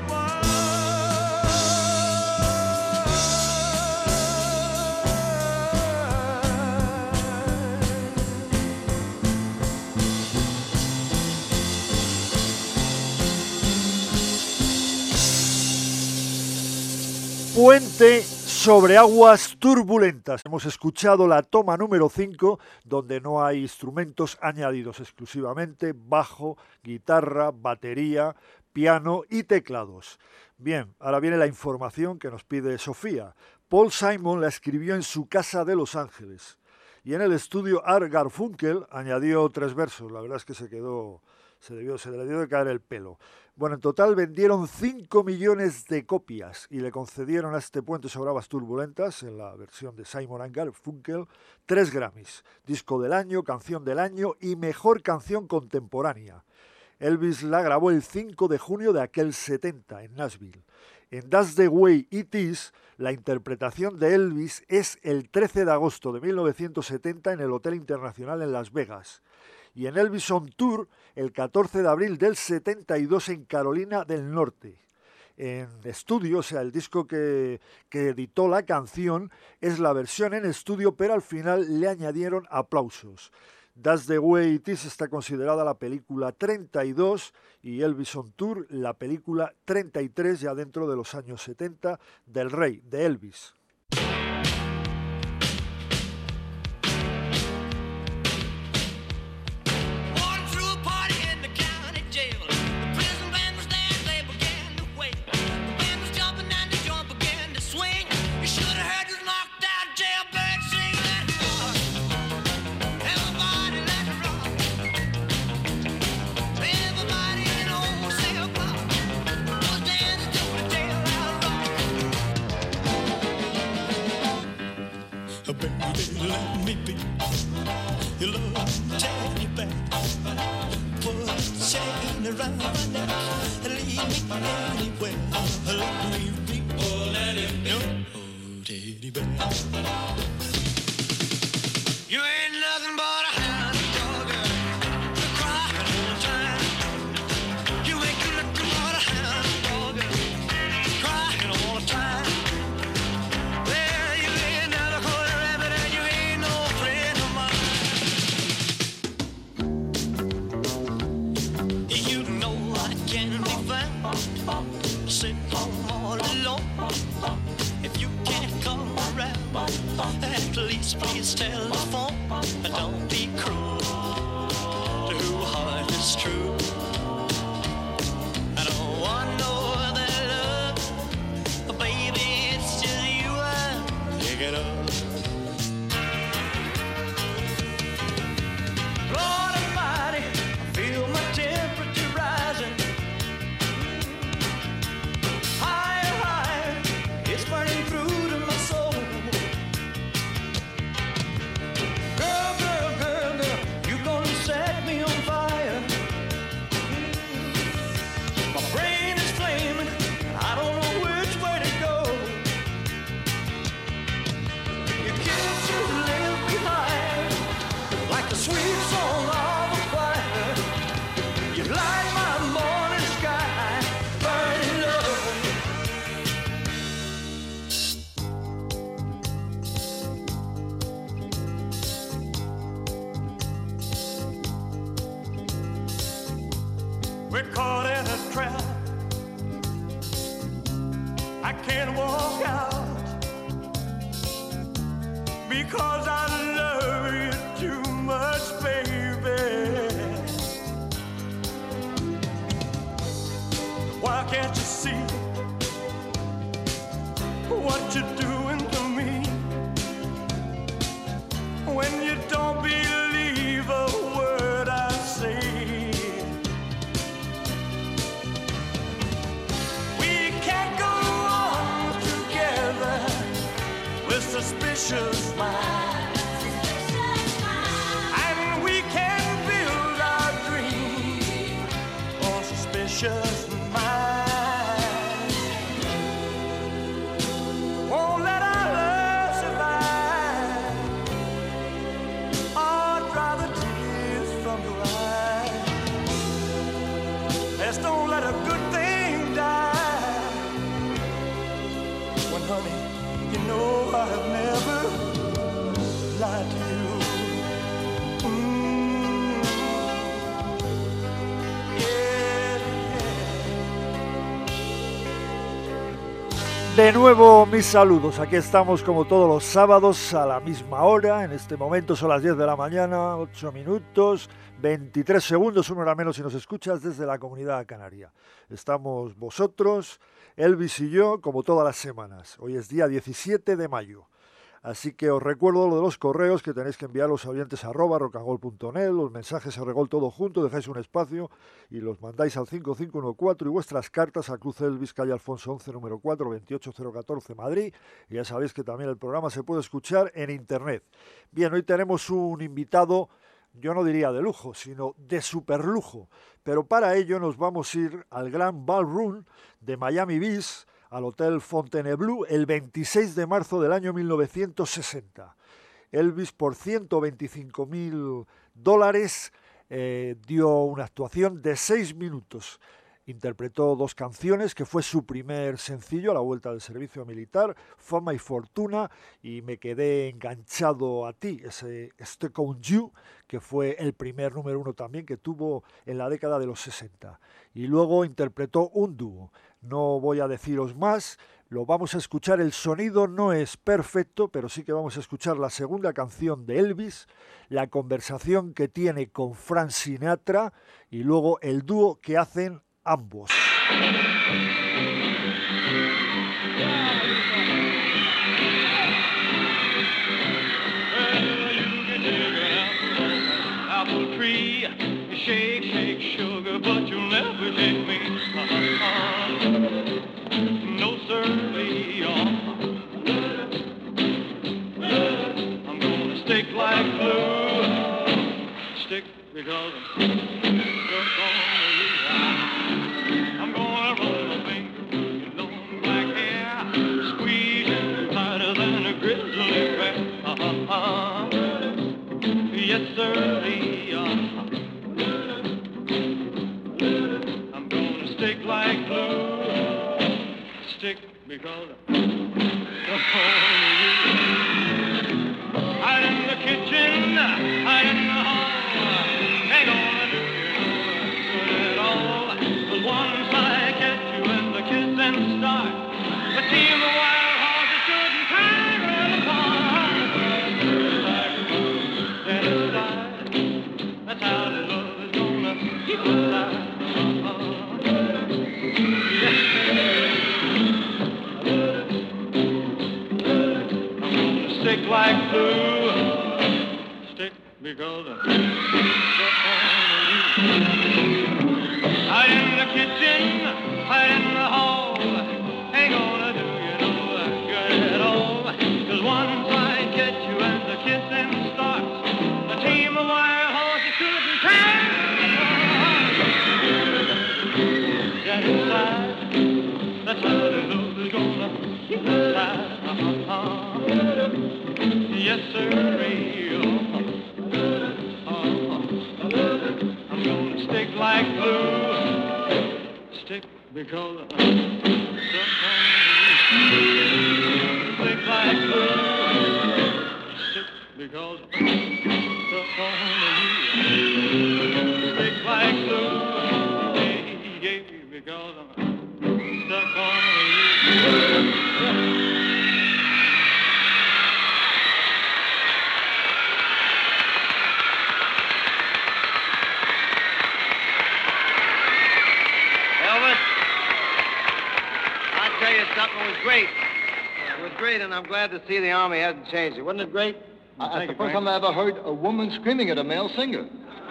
Puente sobre aguas turbulentas. Hemos escuchado la toma número 5, donde no hay instrumentos añadidos, exclusivamente bajo, guitarra, batería, piano y teclados. Bien, ahora viene la información que nos pide Sofía. Paul Simon la escribió en su casa de Los Ángeles y en el estudio Art Garfunkel añadió 3 versos. La verdad es que se le debió de caer el pelo. Bueno, en total vendieron 5 millones de copias y le concedieron a este Puente sobre aguas turbulentas, en la versión de Simon & Garfunkel, 3 Grammys: Disco del Año, Canción del Año y Mejor Canción Contemporánea. Elvis la grabó el 5 de junio de aquel 70 en Nashville. En That's the Way It Is, la interpretación de Elvis es el 13 de agosto de 1970 en el Hotel Internacional en Las Vegas. y en Elvis on Tour el 14 de abril del 72 en Carolina del Norte. En estudio, o sea, el disco que editó la canción es la versión en estudio, pero al final le añadieron aplausos. That's the Way It Is está considerada la película 32 y Elvis on Tour la película 33, ya dentro de los años 70 del rey, de Elvis. Baby, let me be your love teddy bear. Put a chain around my neck and leave me anywhere. Let me be, oh, let him be your teddy bear. You ain't nothing but a hound dog, you're crying all the time. You ain't nothing but a hound dog, crying all the time. Sit home all alone. If you can't come around, at least please telephone. Don't be cruel to who heart is true. I don't want no other love, baby, it's just you I pick it up. Lord Almighty, I feel my temperature rising. It's burning through to my soul. Girl, girl, girl, girl, you gonna set me on fire. My brain is flaming, I don't know which way to go. Your kiss you live behind, like the sweet song of a choir. You light my morning sky, burning love. We're caught in a trap. I can't walk out because I love you too much, baby. Why can't you see what you're doing to me? When you don't believe a word I say. Suspicious minds, and we can build our dreams on suspicious minds. Won't let our love survive, or dry the tears from your eyes. Let's don't let a good thing die. When honey, you know I've never lied to you. Yeah, yeah. De nuevo mis saludos, aquí estamos como todos los sábados a la misma hora. En este momento son las 10 de la mañana, 8 minutos, 23 segundos, una hora menos si nos escuchas desde la Comunidad Canaria. Estamos vosotros, Elvis y yo, como todas las semanas. Hoy es día 17 de mayo. Así que os recuerdo lo de los correos que tenéis que enviar los oyentes @rockandroll.net, los mensajes a Regol todo junto, dejáis un espacio y los mandáis al 5514 y vuestras cartas a Cruz Elvis, calle Alfonso 11, número 4, 28014, Madrid. Y ya sabéis que también el programa se puede escuchar en internet. Bien, hoy tenemos un invitado, yo no diría de lujo, sino de superlujo, pero para ello nos vamos a ir al Grand Ballroom de Miami Beach, al Hotel Fontainebleau, el 26 de marzo del año 1960. Elvis por $125.000 dio una actuación de 6 minutos. Interpretó 2 canciones, que fue su primer sencillo a la vuelta del servicio militar, Fama y Fortuna, y Me quedé enganchado a ti, ese Stuck on You, que fue el primer número 1 también que tuvo en la década de los 60. Y luego interpretó un dúo. No voy a deciros más, lo vamos a escuchar, el sonido no es perfecto, pero sí que vamos a escuchar la segunda canción de Elvis, la conversación que tiene con Frank Sinatra y luego el dúo que hacen ambos. Apple tree, shake, shake, sugar, but you'll never shake me. No, sirree. I'm gonna stick like glue. Stick because I'm stuck on you. I'm gonna run my finger through your long black hair, squeeze it tighter than a grizzly bear. Yes, sirree. I'm gonna stick like glue. Stick because I'm stuck on you. Hide in the kitchen, hide in the hall. Ain't gonna do you no good at all. 'Cause once I catch you in the kissing start, the team of wild horses shouldn't tear it apart. Then it's died. That's how the love is gonna keep us alive. Yes, I'm gonna stick like glue. Stick because I'm stuck on you. Hide in the kitchen, hide in the hall. Ain't gonna do you no good at all. 'Cause once I catch you and the kissing starts, the team of wild horses couldn't tear that inside. That's how the love is gonna keep inside. Yes, sirree. I'm gonna stick like glue. Stick because I'm stuck on you. Stick like glue. Stick because I'm stuck on you. Stick like glue. Yeah, because I'm stuck on you. Something was great. It was great, and I'm glad to see the Army hasn't changed it. Wasn't it great? That's the first time I ever heard a woman screaming at a male singer.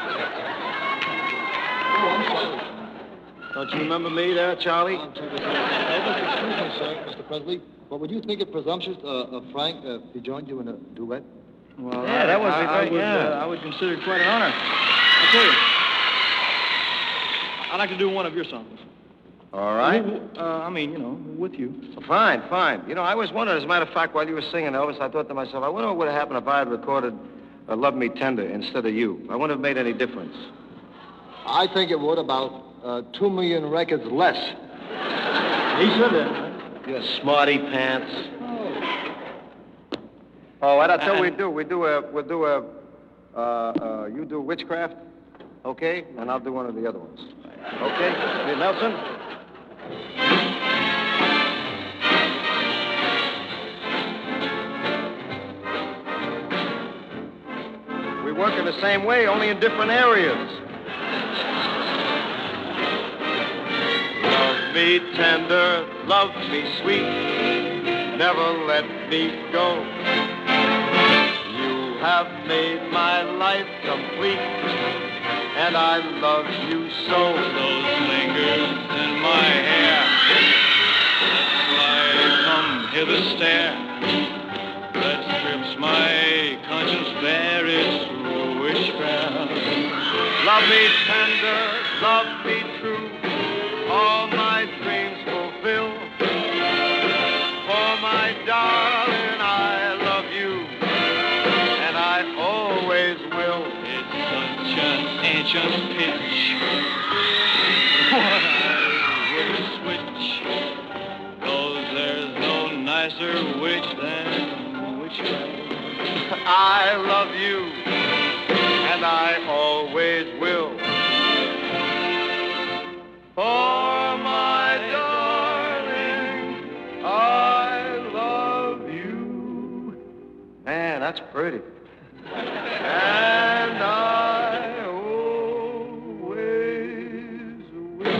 Oh, I'm sorry. Don't you remember me there, Charlie? Excuse me, sir, Mr. Presley, but would you think it presumptuous of Frank if he joined you in a duet? Well, yeah, that would be great, I would consider it quite an honor. I tell you, I'd like to do one of your songs. All right. I mean, you know, with you. Fine, fine. You know, I always wondered, as a matter of fact, while you were singing, Elvis, I thought to myself, I wonder what would have happened if I had recorded Love Me Tender instead of you. I wouldn't have made any difference. I think it would, about 2 million records less. He should have. You smarty pants. Oh, what I tell you we'll do you do Witchcraft, okay? And I'll do one of the other ones. Okay? Hey, Nelson? We work in the same way, only in different areas. Love me tender, love me sweet, never let me go. You have made my life complete, and I love you so. Those lingers in my hair, that's why I come hither stare. That strips my conscience bare, it's witchcraft. Love me tender, love me true, all my dreams fulfill. For my darling, I love you, and I always will. It's such such an ancient pitch. What I would switch, 'cause there's no nicer witch than witchcraft. I love you, and I always will. For my darling, I love you. Man, that's pretty. And I always will.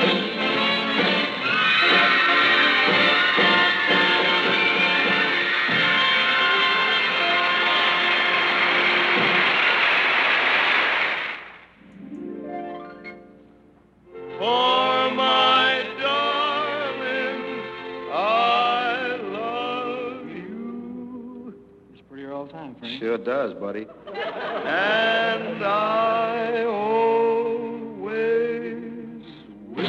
For my darling, I love you. It's prettier all the time, Frank. Sure does, buddy. And I always will.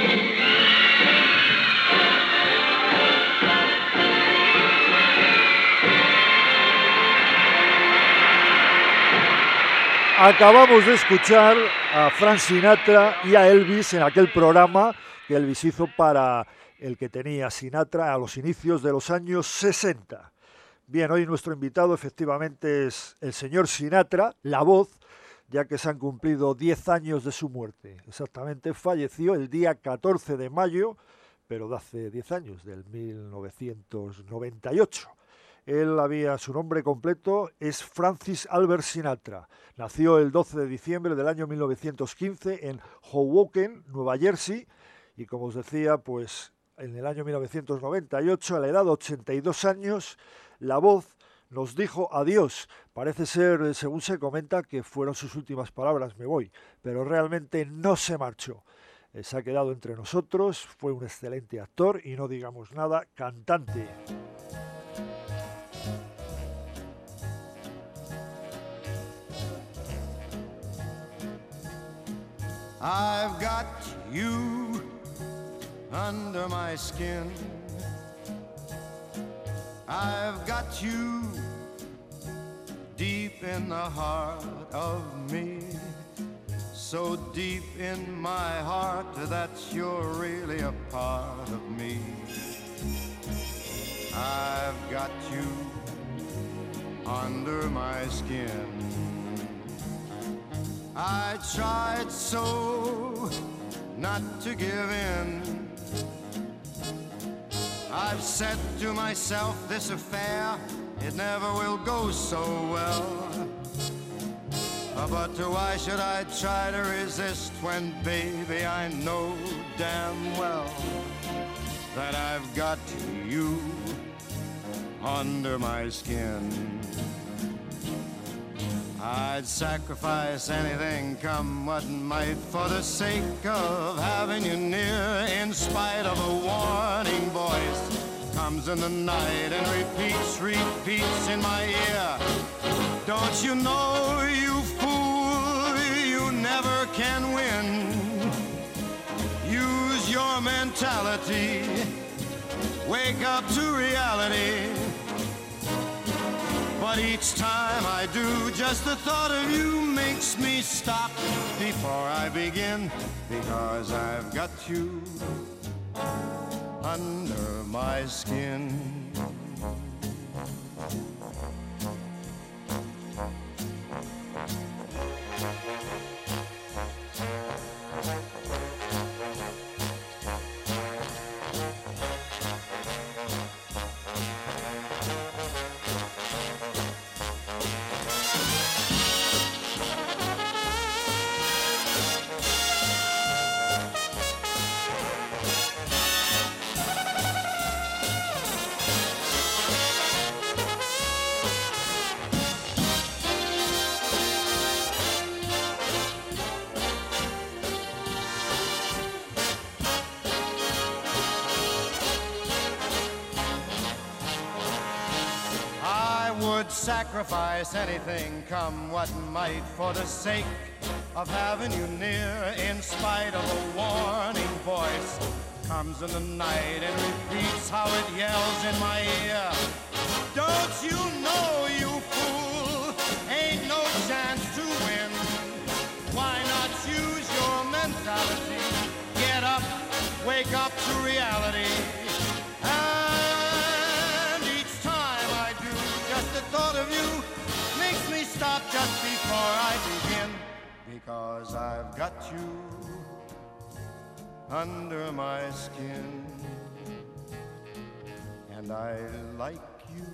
Acabamos de escuchar a Frank Sinatra y a Elvis en aquel programa que Elvis hizo para el que tenía Sinatra a los inicios de los años 60. Bien, hoy nuestro invitado efectivamente es el señor Sinatra, la voz, ya que se han cumplido 10 años de su muerte. Exactamente, falleció el día 14 de mayo, pero de hace 10 años, del 1998. Su nombre completo es Francis Albert Sinatra. Nació el 12 de diciembre del año 1915 en Hoboken, Nueva Jersey, y como os decía, pues en el año 1998, a la edad de 82 años, la voz nos dijo adiós. Parece ser, según se comenta, que fueron sus últimas palabras, me voy, pero realmente no se marchó. Se ha quedado entre nosotros, fue un excelente actor y no digamos nada, cantante. I've got you under my skin. I've got you deep in the heart of me. So deep in my heart that you're really a part of me. I've got you under my skin. I tried so not to give in. I've said to myself, this affair, it never will go so well. But why should I try to resist when, baby, I know damn well that I've got you under my skin. I'd sacrifice anything, come what might, for the sake of having you near, in spite of a warning voice. Comes in the night and repeats in my ear. Don't you know, you fool, you never can win. Use your mentality, wake up to reality. But each time I do, just the thought of you makes me stop before I begin, because I've got you under my skin. Sacrifice anything, come what might, for the sake of having you near, in spite of a warning voice. Comes in the night and repeats how it yells in my ear. Don't you know, you fool, ain't no chance to win. wake up to reality. And each time I do, just the thought of you makes me stop just before I begin. Because I've got you under my skin, and I like you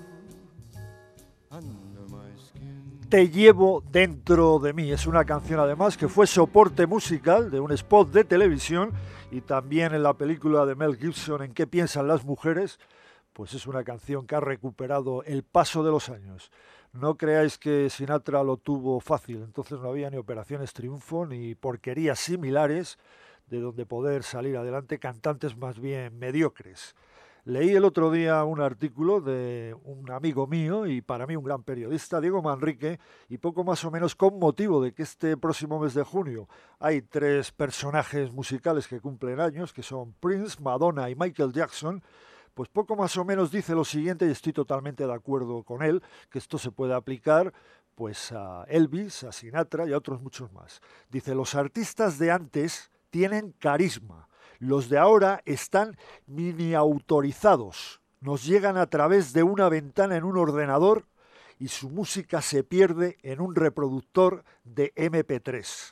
under my skin. Te llevo dentro de mí. Es una canción además que fue soporte musical de un spot de televisión y también en la película de Mel Gibson, ¿En qué piensan las mujeres? Pues es una canción que ha recuperado el paso de los años. No creáis que Sinatra lo tuvo fácil, entonces no había ni Operaciones Triunfo ni porquerías similares de donde poder salir adelante, cantantes más bien mediocres. Leí el otro día un artículo de un amigo mío y para mí un gran periodista, Diego Manrique, y poco más o menos con motivo de que este próximo mes de junio hay 3 personajes musicales que cumplen años, que son Prince, Madonna y Michael Jackson, pues poco más o menos dice lo siguiente, y estoy totalmente de acuerdo con él, que esto se puede aplicar pues a Elvis, a Sinatra y a otros muchos más. Dice, los artistas de antes tienen carisma. Los de ahora están mini autorizados. Nos llegan a través de una ventana en un ordenador y su música se pierde en un reproductor de MP3.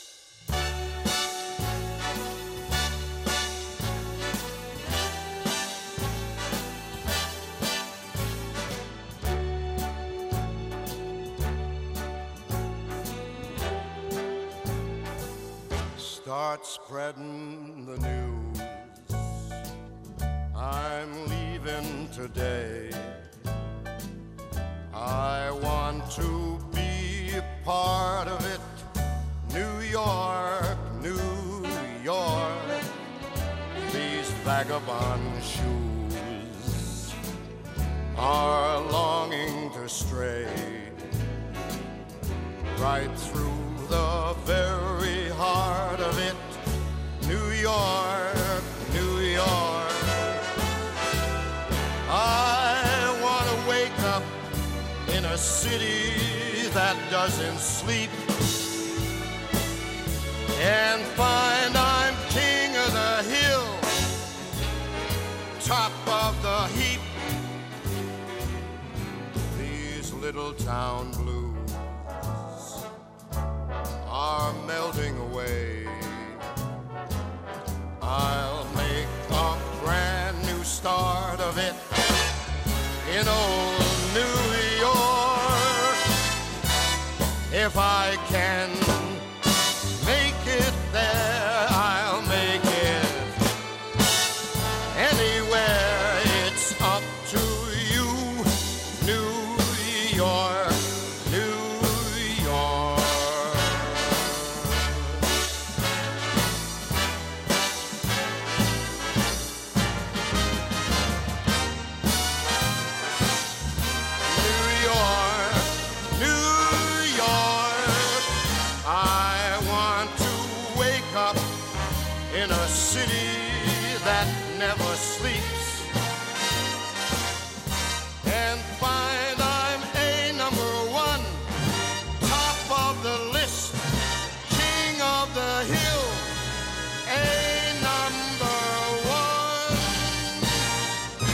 Start spreading the news. I'm leaving today. I want to be a part of it. New York, New York. These vagabond shoes are longing to stray right through the very heart of it. New York, New York. I want to wake up in a city that doesn't sleep and find I'm king of the hill, top of the heap. These little town blues are melting away. I'll make a brand new start of it in old New York. If I can make it there, I'll make it anywhere. It's up to you, New York, New York. In a city that never sleeps and find I'm a #1, top of the list, king of the hill, a #1.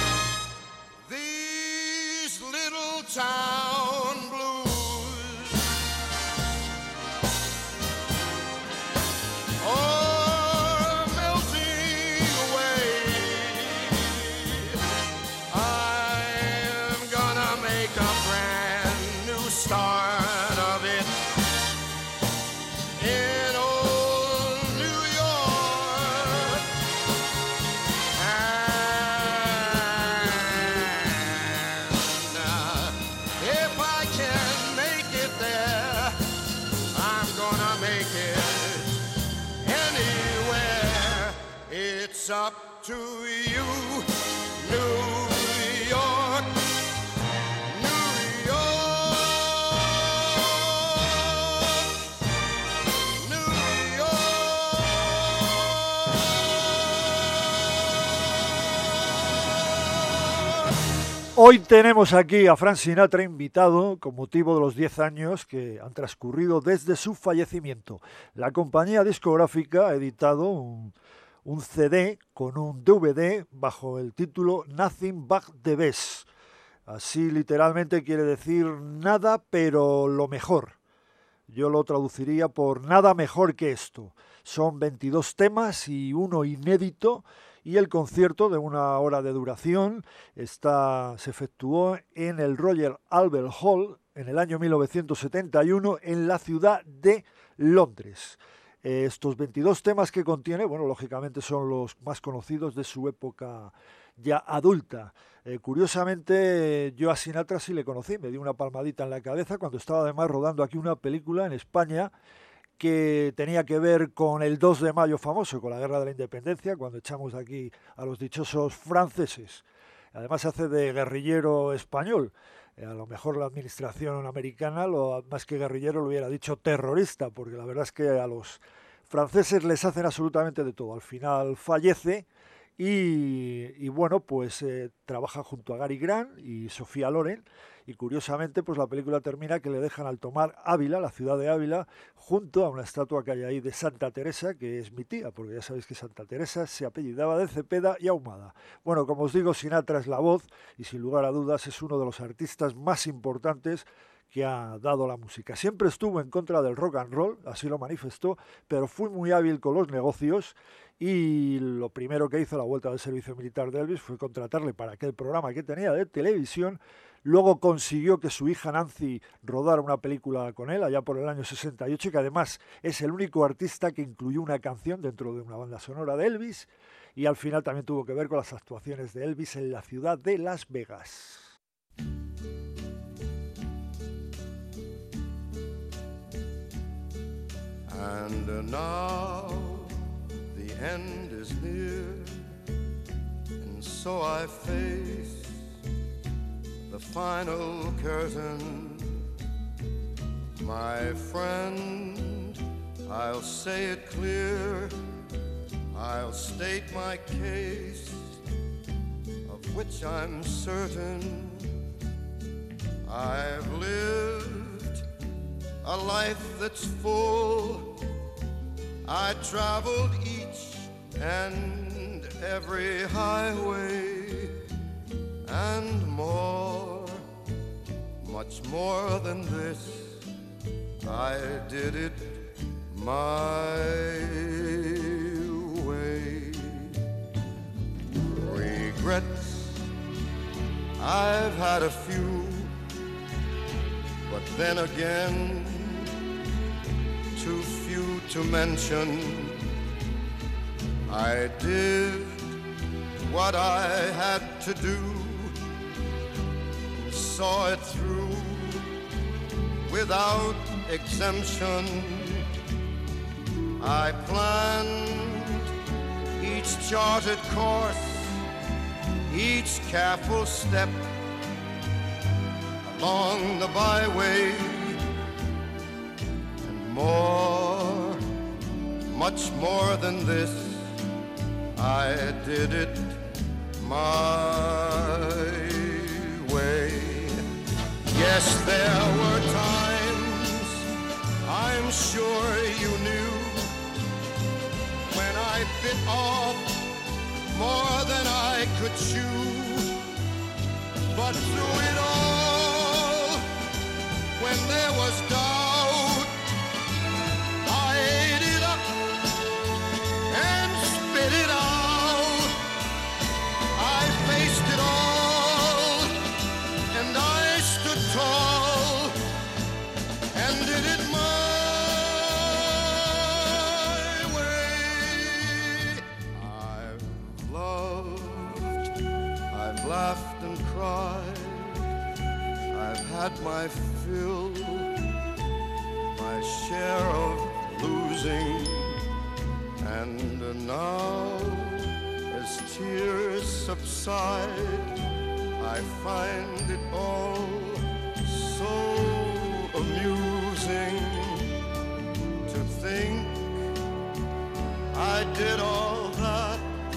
These little town blues start of it in old New York. And if I can make it there, I'm gonna make it anywhere. It's up to you, New York. Hoy tenemos aquí a Frank Sinatra invitado con motivo de los 10 años que han transcurrido desde su fallecimiento. La compañía discográfica ha editado un CD con un DVD bajo el título Nothing But the Best. Así literalmente quiere decir nada pero lo mejor. Yo lo traduciría por nada mejor que esto. Son 22 temas y uno inédito, y el concierto de 1 hora de duración se efectuó en el Royal Albert Hall en el año 1971 en la ciudad de Londres. Estos 22 temas que contiene, bueno, lógicamente son los más conocidos de su época ya adulta. Curiosamente, yo a Sinatra sí le conocí, me dio una palmadita en la cabeza cuando estaba además rodando aquí una película en España que tenía que ver con el 2 de mayo famoso, con la Guerra de la Independencia, cuando echamos aquí a los dichosos franceses. Además hace de guerrillero español. A lo mejor la administración americana, más que guerrillero, lo hubiera dicho terrorista, porque la verdad es que a los franceses les hacen absolutamente de todo. Al final fallece y bueno, pues trabaja junto a Gary Grant y Sofía Loren, y curiosamente pues la película termina que le dejan al tomar Ávila, la ciudad de Ávila, junto a una estatua que hay ahí de Santa Teresa, que es mi tía, porque ya sabéis que Santa Teresa se apellidaba de Cepeda y Ahumada. Bueno, como os digo, Sinatra es la voz y sin lugar a dudas es uno de los artistas más importantes que ha dado la música. Siempre estuvo en contra del rock and roll, así lo manifestó, pero fue muy hábil con los negocios, y lo primero que hizo a la vuelta del servicio militar de Elvis fue contratarle para aquel programa que tenía de televisión. Luego consiguió que su hija Nancy rodara una película con él allá por el año 68, que además es el único artista que incluyó una canción dentro de una banda sonora de Elvis, y al final también tuvo que ver con las actuaciones de Elvis en la ciudad de Las Vegas. And now the end is near, and so I face the final curtain. My friend, I'll say it clear, I'll state my case, of which I'm certain. I've lived a life that's full. I traveled each and every highway and more, much more than this. I did it my way. Regrets, I've had a few, but then again, too few to mention. I did what I had to do, saw it through without exemption. I planned each charted course, each careful step along the byway, and more, much more than this, I did it my way. Yes, there were times, I'm sure you knew, when I bit off more than I could chew. But through it all, when there was doubt, I ate it up and spit it out. I faced it all, and I stood tall, and did it my way. I've loved, I've laughed and cried, I've had my fill, my share of losing, and now, as tears subside, I find it all so amusing to think I did all that,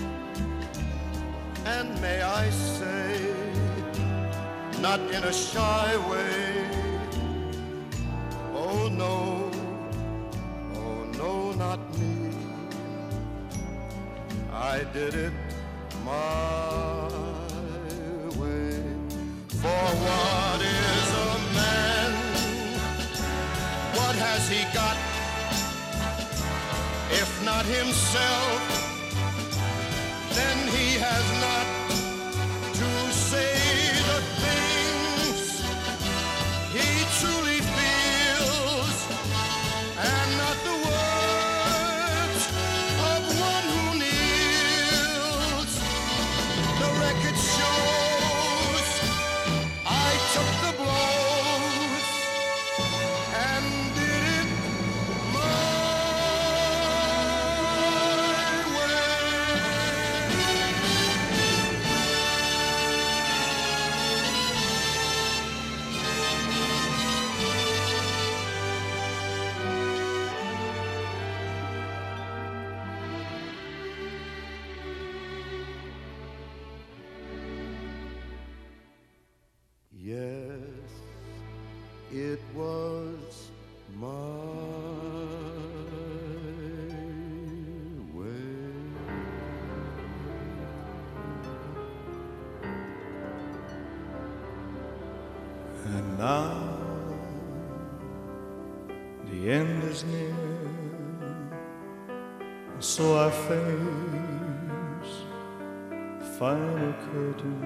and may I say, not in a shy way, oh no, not me. I did it my way. For what is a man? What has he got? If not himself, then he has not to say the things he truly feels, and not the words of one who kneels. The record shows I took the blows and did it my Yes, it was my way. And now the end is near, so I face the final curtain.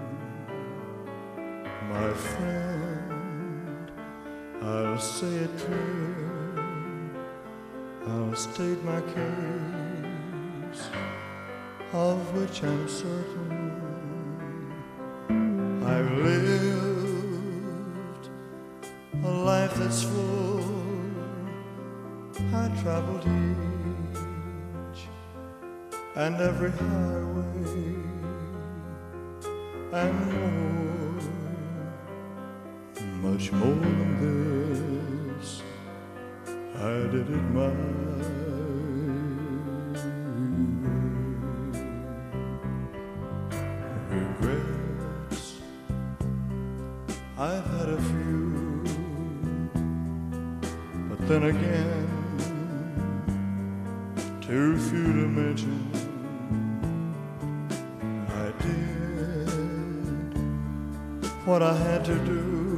My friend, I'll say it clear, I'll state my case, of which I'm certain. I've lived a life that's full, I traveled each and every highway and more. Much more than this, I did it my way. Regrets, I've had a few, but then again, too few to mention. I did what I had to do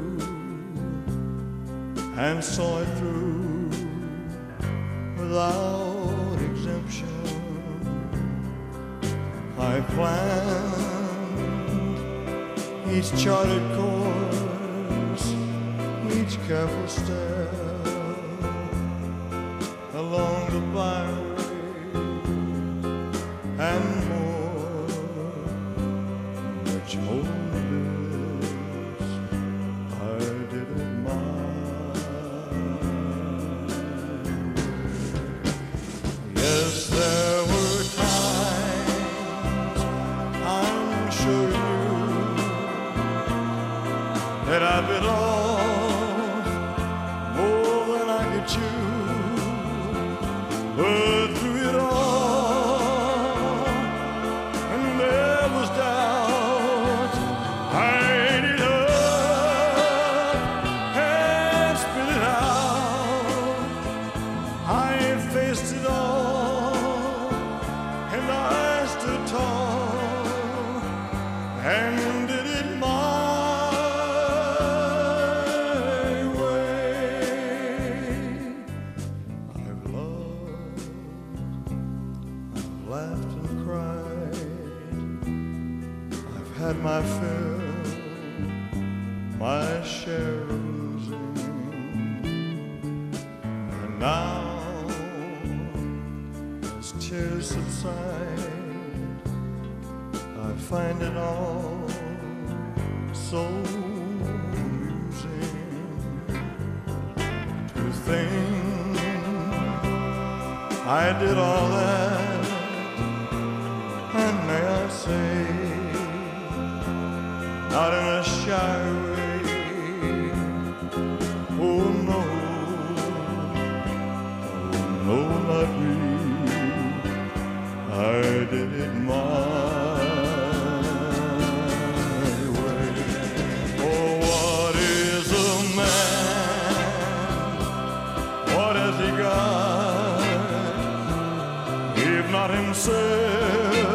and saw it through without exemption. I planned each charted course, each careful step along the byway, and more, much more than this, I did it my Yes, there were times, I'm sure you knew, that I bit off more than I could chew. But through it all, and there was doubt, I ate it up and spit it out. I faced it all, and I stood tall and did it my way. I've loved, I've laughed and cried, I've had my fill, my share of losing, and now as tears subside, I find it all so amusing to think I did all that, and may I say, not in a shy way. Oh no, not me. I did it my way. Oh, what is a man? What has he got? If not himself,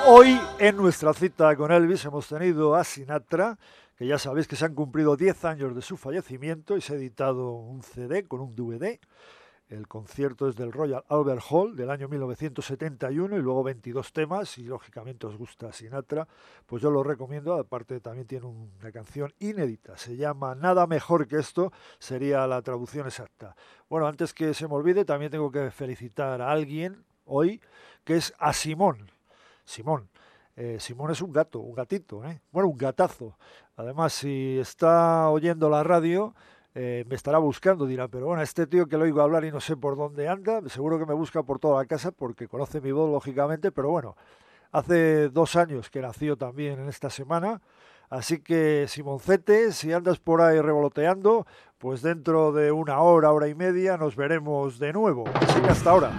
Hoy en nuestra cita con Elvis hemos tenido a Sinatra, que ya sabéis que se han cumplido 10 años de su fallecimiento y se ha editado un CD con un DVD. El concierto es del Royal Albert Hall del año 1971 y luego 22 temas, y lógicamente os gusta Sinatra, pues yo lo recomiendo. Aparte también tiene una canción inédita, se llama Nada Mejor que Esto, sería la traducción exacta. Bueno, antes que se me olvide, también tengo que felicitar a alguien hoy, que es a Simón. Simón es un gato, un gatito, bueno, un gatazo. Además, si está oyendo la radio, me estará buscando, dirá, pero bueno, este tío que lo oigo hablar y no sé por dónde anda, seguro que me busca por toda la casa porque conoce mi voz, lógicamente, pero bueno, hace 2 años que nació también en esta semana, así que Simoncete, si andas por ahí revoloteando, pues dentro de 1 hora, hora y media, nos veremos de nuevo. Así que hasta ahora.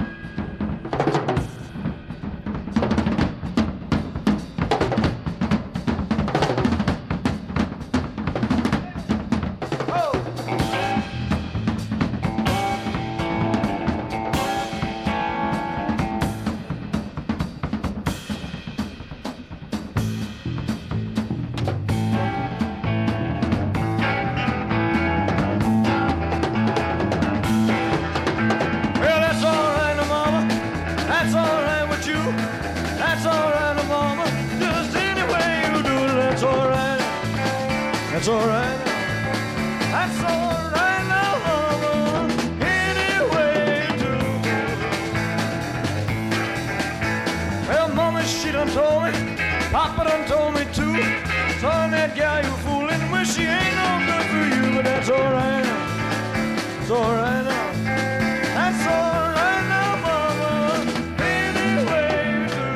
That's alright. That's alright now, mama. Any way you do. Well, mama, she done told me. Papa done told me too. Son, that gal you fooling with, she ain't no good for you. But that's alright now. It's alright now. That's alright now, mama. Any way you do.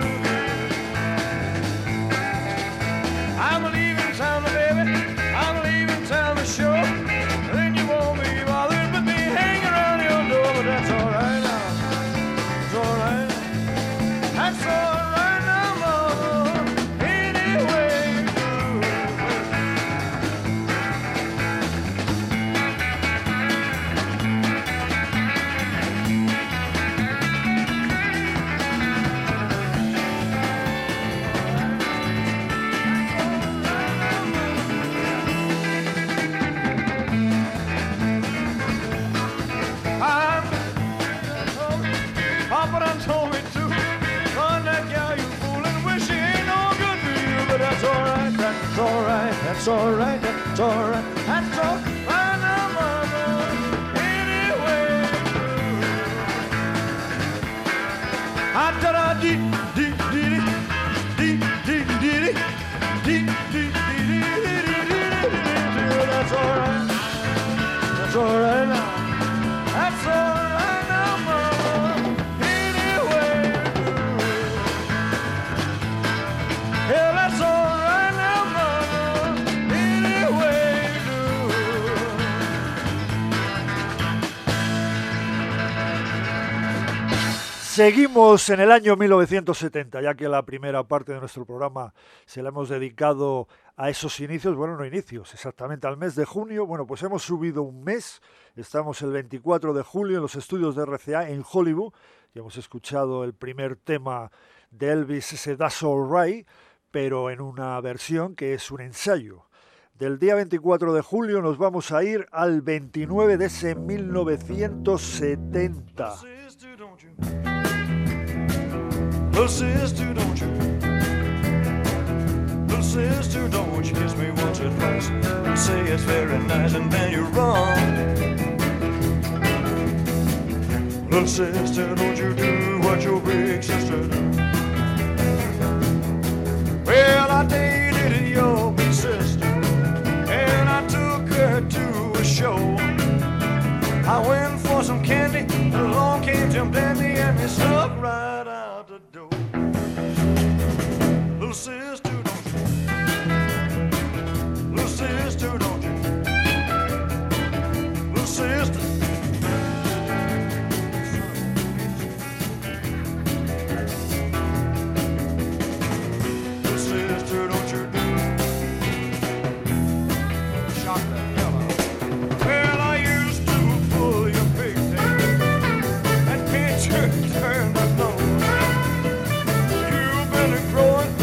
I'm leaving town, baby. I'm leaving town to show. Then you won't be bothered with me hanging around your door. But that's alright now. It's alright. That's alright now, mama. Any way you do. Papa done told me to. Son, that gal you fooling with, she ain't no good for you. But that's alright, that's alright, that's alright, that's alright, that's alright now, mama. Anyway, I da dee dee dee dee dee dee dee dee dee. That's alright, that's alright now, that's alright now, mama. Yeah, that's alright now, mama. Any way you do. Seguimos en el año 1970, ya que la primera parte de nuestro programa se la hemos dedicado a esos inicios, bueno, no inicios, exactamente al mes de junio. Bueno, pues hemos subido un mes, estamos el 24 de julio en los estudios de RCA en Hollywood, y hemos escuchado el primer tema de Elvis, ese That's Alright, pero en una versión que es un ensayo. Del día 24 de julio nos vamos a ir al 29 de ese 1970. Little sister, don't you? Little sister, don't you kiss me once or twice? You say it's very nice and then you run. Little sister, don't you do what your big sister do? Well, I dated your big sister, and I took her to a show. I went for some candy, and along came Jim Dandy, and he snuck right out the door. Little sister, don't you? Little sister, don't you? Little sister. Turn the nose. You've been growing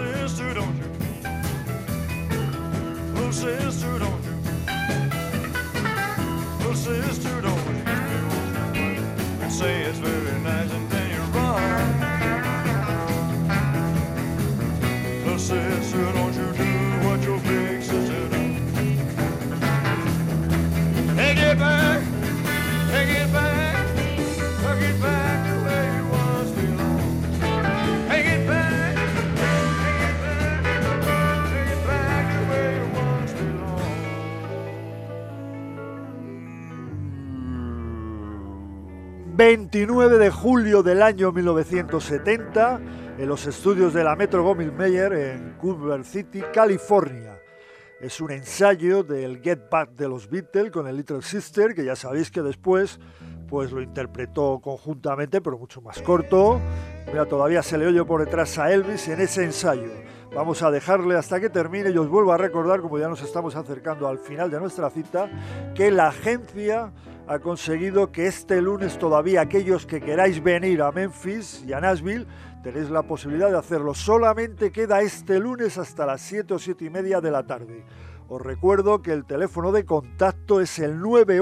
sister, don't you? Little sister, don't you? Little sister, don't you? And say it's very nice and then you run. Little sister, don't you do what your big sister does? Take it back, take it back, take it back the way it was belong. Take it back, take it back, take it back the way it was belong. 29 de julio del año 1970, en los estudios de la Metro-Goldwyn-Mayer en Culver City, California. Es un ensayo del Get Back de los Beatles con el Little Sister, que ya sabéis que después pues lo interpretó conjuntamente, pero mucho más corto. Mira, todavía se le oye por detrás a Elvis en ese ensayo. Vamos a dejarle hasta que termine y os vuelvo a recordar, como ya nos estamos acercando al final de nuestra cita, que la agencia ha conseguido que este lunes todavía aquellos que queráis venir a Memphis y a Nashville tenéis la posibilidad de hacerlo. Solamente queda este lunes hasta las 7 o 7 y media de la tarde. Os recuerdo que el teléfono de contacto es el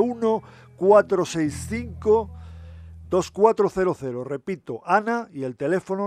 91465-2400. Repito, Ana, y el teléfono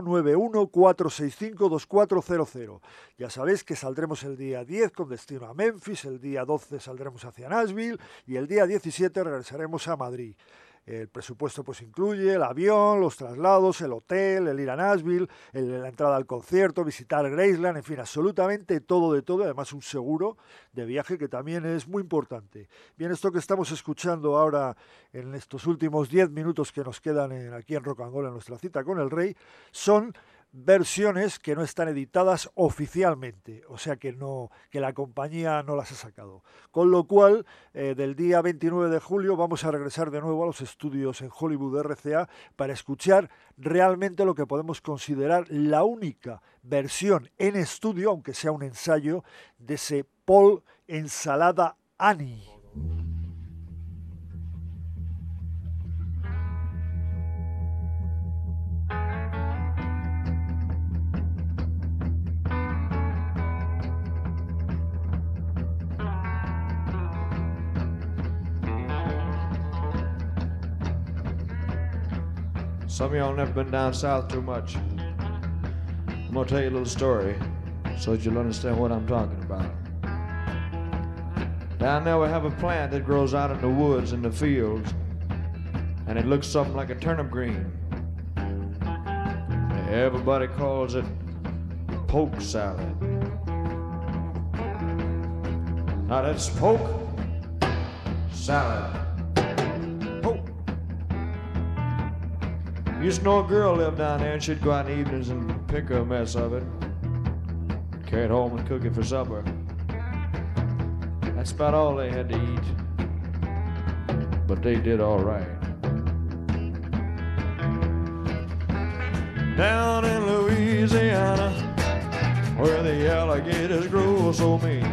91465-2400. Ya sabéis que saldremos el día 10 con destino a Memphis, el día 12 saldremos hacia Nashville y el día 17 regresaremos a Madrid. El presupuesto pues incluye el avión, los traslados, el hotel, el ir a Nashville, la entrada al concierto, visitar Graceland, en fin, absolutamente todo de todo, además un seguro de viaje que también es muy importante. Bien, esto que estamos escuchando ahora en estos últimos 10 minutos que nos quedan aquí en Rock and Roll, en nuestra cita con el Rey, son versiones que no están editadas oficialmente, o sea que la compañía no las ha sacado. Con lo cual, del día 29 de julio vamos a regresar de nuevo a los estudios en Hollywood RCA para escuchar realmente lo que podemos considerar la única versión en estudio, aunque sea un ensayo, de ese Paul Ensalada Annie. Some of y'all never been down south too much. I'm gonna tell you a little story so that you'll understand what I'm talking about. Down there we have a plant that grows out in the woods and the fields, and it looks something like a turnip green. Everybody calls it poke salad. Now that's poke salad. Used to know a girl lived down there, and she'd go out in the evenings and pick her a mess of it, carry it home and cook it for supper. That's about all they had to eat, but they did all right. Down in Louisiana, where the alligators grow so mean,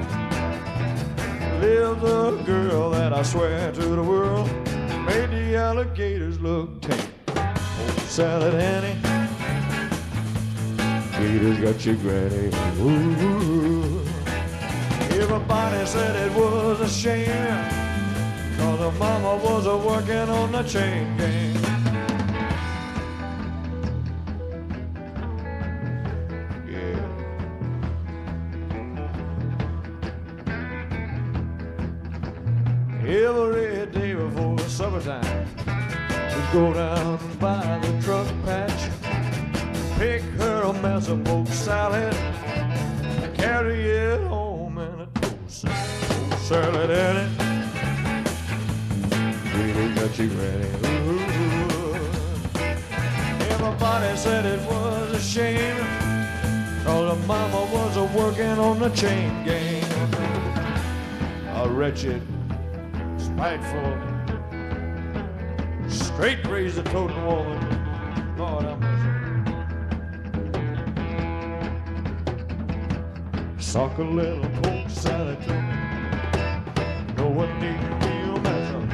lives a girl that I swear to the world made the alligators look tame. Salad Annie, Peter's got your granny. Ooh. Everybody said it was a shame, 'cause her mama was a working on the chain gang. Yeah. Every day before suppertime, go down by the truck patch, pick her a mess of poke salad, carry it home in a toast salad in it. Really got you ready. Ooh. Everybody said it was a shame, 'cause her mama was a working on the chain gang. A wretched, spiteful, straight razor toting woman. Lord have mercy. Sock a little poke salad to me. No one need to be a mess up.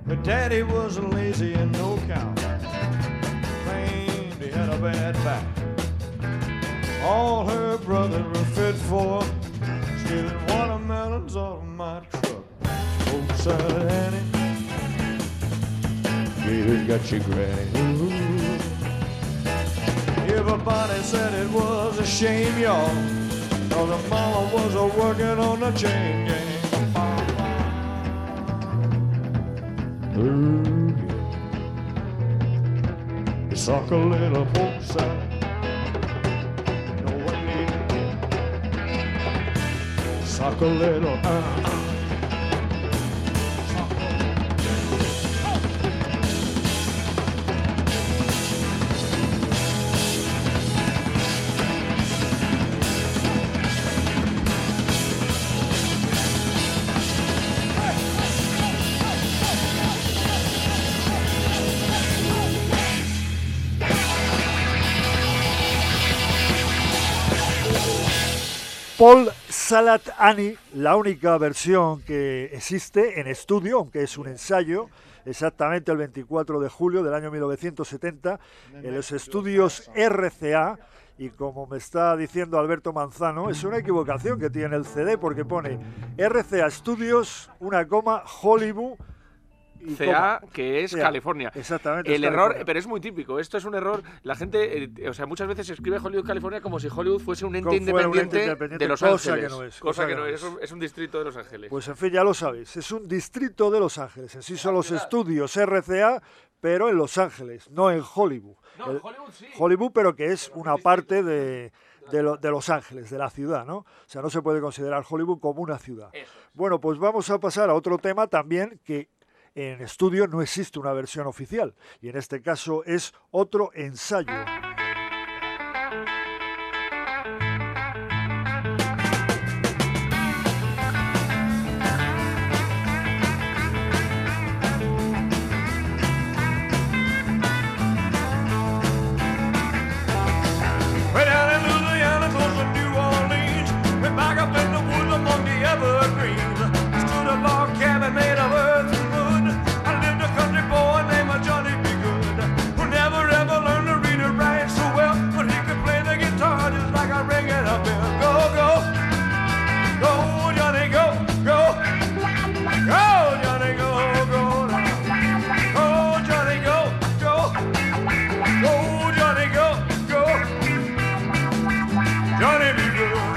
Her daddy was lazy and no count. Claimed he had a bad back. All her brothers were fit for stealing watermelons off my truck. Spoke said Annie, Gator got your granny. Ooh. Everybody said it was a shame, y'all, 'cause her mama was working on the chain gang. Ooh, yeah. You suck a little poke side. Suck a little, Paul Salat Annie, la única versión que existe en estudio, aunque es un ensayo, exactamente el 24 de julio del año 1970, en los estudios RCA, y como me está diciendo Alberto Manzano, es una equivocación que tiene el CD, porque pone RCA Studios, Hollywood, y CA, que es CA. California. Exactamente. El error, pero es muy típico. Esto es un error. La gente, o sea, muchas veces se escribe Hollywood, California como si Hollywood fuese un ente independiente de Los Ángeles. Cosa que no es. Es un distrito de Los Ángeles. Pues en fin, ya lo sabéis. Es un distrito de Los Ángeles. En sí son los estudios RCA, pero en Los Ángeles, no en Hollywood. No, Hollywood sí. Hollywood, pero que es una parte de Los Ángeles, de la ciudad, ¿no? O sea, no se puede considerar Hollywood como una ciudad. Bueno, pues vamos a pasar a otro tema también que en estudio no existe una versión oficial, y en este caso es otro ensayo. Way down in Louisiana, close to New Orleans, way back up in the woods among the evergreens, stood a log cabin made of earth and wood. I lived a country boy named Johnny B. Good, who never ever learned to read or write so well, but he could play the guitar just like I ring it up there. Go, go, go, Johnny, go, go, go, Johnny, go, go, go, Johnny, go, go, go, Johnny, go, go. Johnny be good.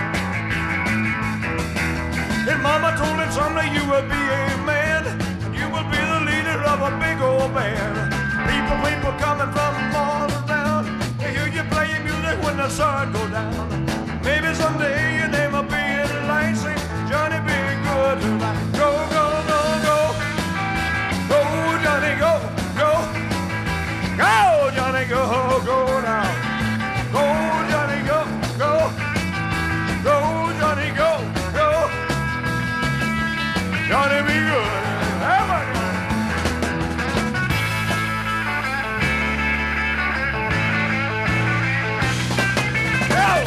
And Mama told him someday you will be a man, and you will be the leader of a big old band. People coming from all around, they hear you playing music when the sun goes down. Maybe someday your name will be in lights, say Johnny be good tonight. Go, go, go, go, go, Johnny, go, go, go, Johnny, go, go now. Go, Johnny, go, go, go, Johnny, go, go. Johnny be good. Everybody. Go.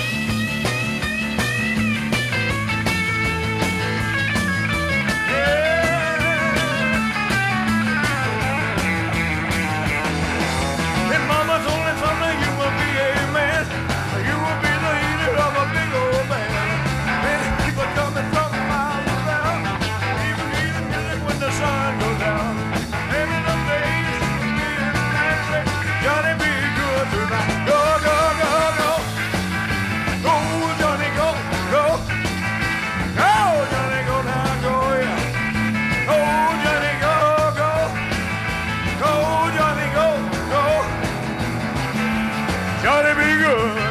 And Mama told him someday you will be a man, you will be the leader of a big old band. Many people coming from miles around, even hearing music when the sun goes down. Maybe someday you should be in the man, say, Johnny be good tonight. Go, go, go, go. Go, Johnny, go, go. Go, Johnny, go now, go, yeah. Go, Johnny, go, go. Go, Johnny, go, go. Johnny be good.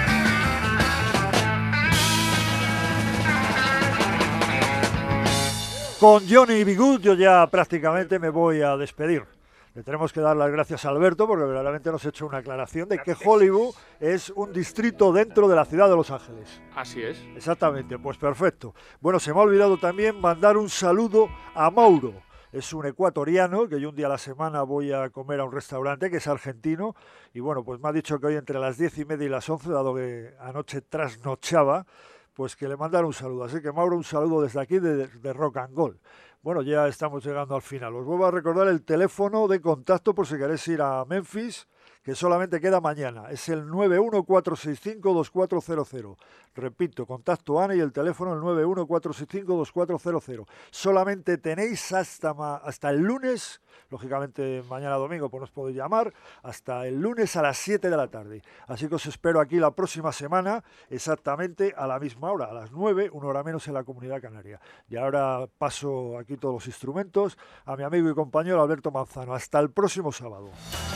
Con Johnny B. Good yo ya prácticamente me voy a despedir. Le tenemos que dar las gracias a Alberto porque verdaderamente nos ha hecho una aclaración de que Hollywood es un distrito dentro de la ciudad de Los Ángeles. Así es. Exactamente, pues perfecto. Bueno, se me ha olvidado también mandar un saludo a Mauro. Es un ecuatoriano que yo un día a la semana voy a comer a un restaurante que es argentino y bueno, pues me ha dicho que hoy entre las 10:30 y las 11, dado que anoche trasnochaba, pues que le mandara un saludo. Así que Mauro, un saludo desde aquí de Rock and Roll. Bueno, ya estamos llegando al final. Os vuelvo a recordar el teléfono de contacto por si queréis ir a Memphis, que solamente queda mañana. Es el 914652400. Repito, contacto Ana y el teléfono el 914652400. Solamente tenéis hasta el lunes, lógicamente mañana domingo pues no os podéis llamar, hasta el lunes a las 7 de la tarde. Así que os espero aquí la próxima semana, exactamente a la misma hora, a las 9, una hora menos en la Comunidad Canaria. Y ahora paso aquí todos los instrumentos a mi amigo y compañero Alberto Manzano. Hasta el próximo sábado.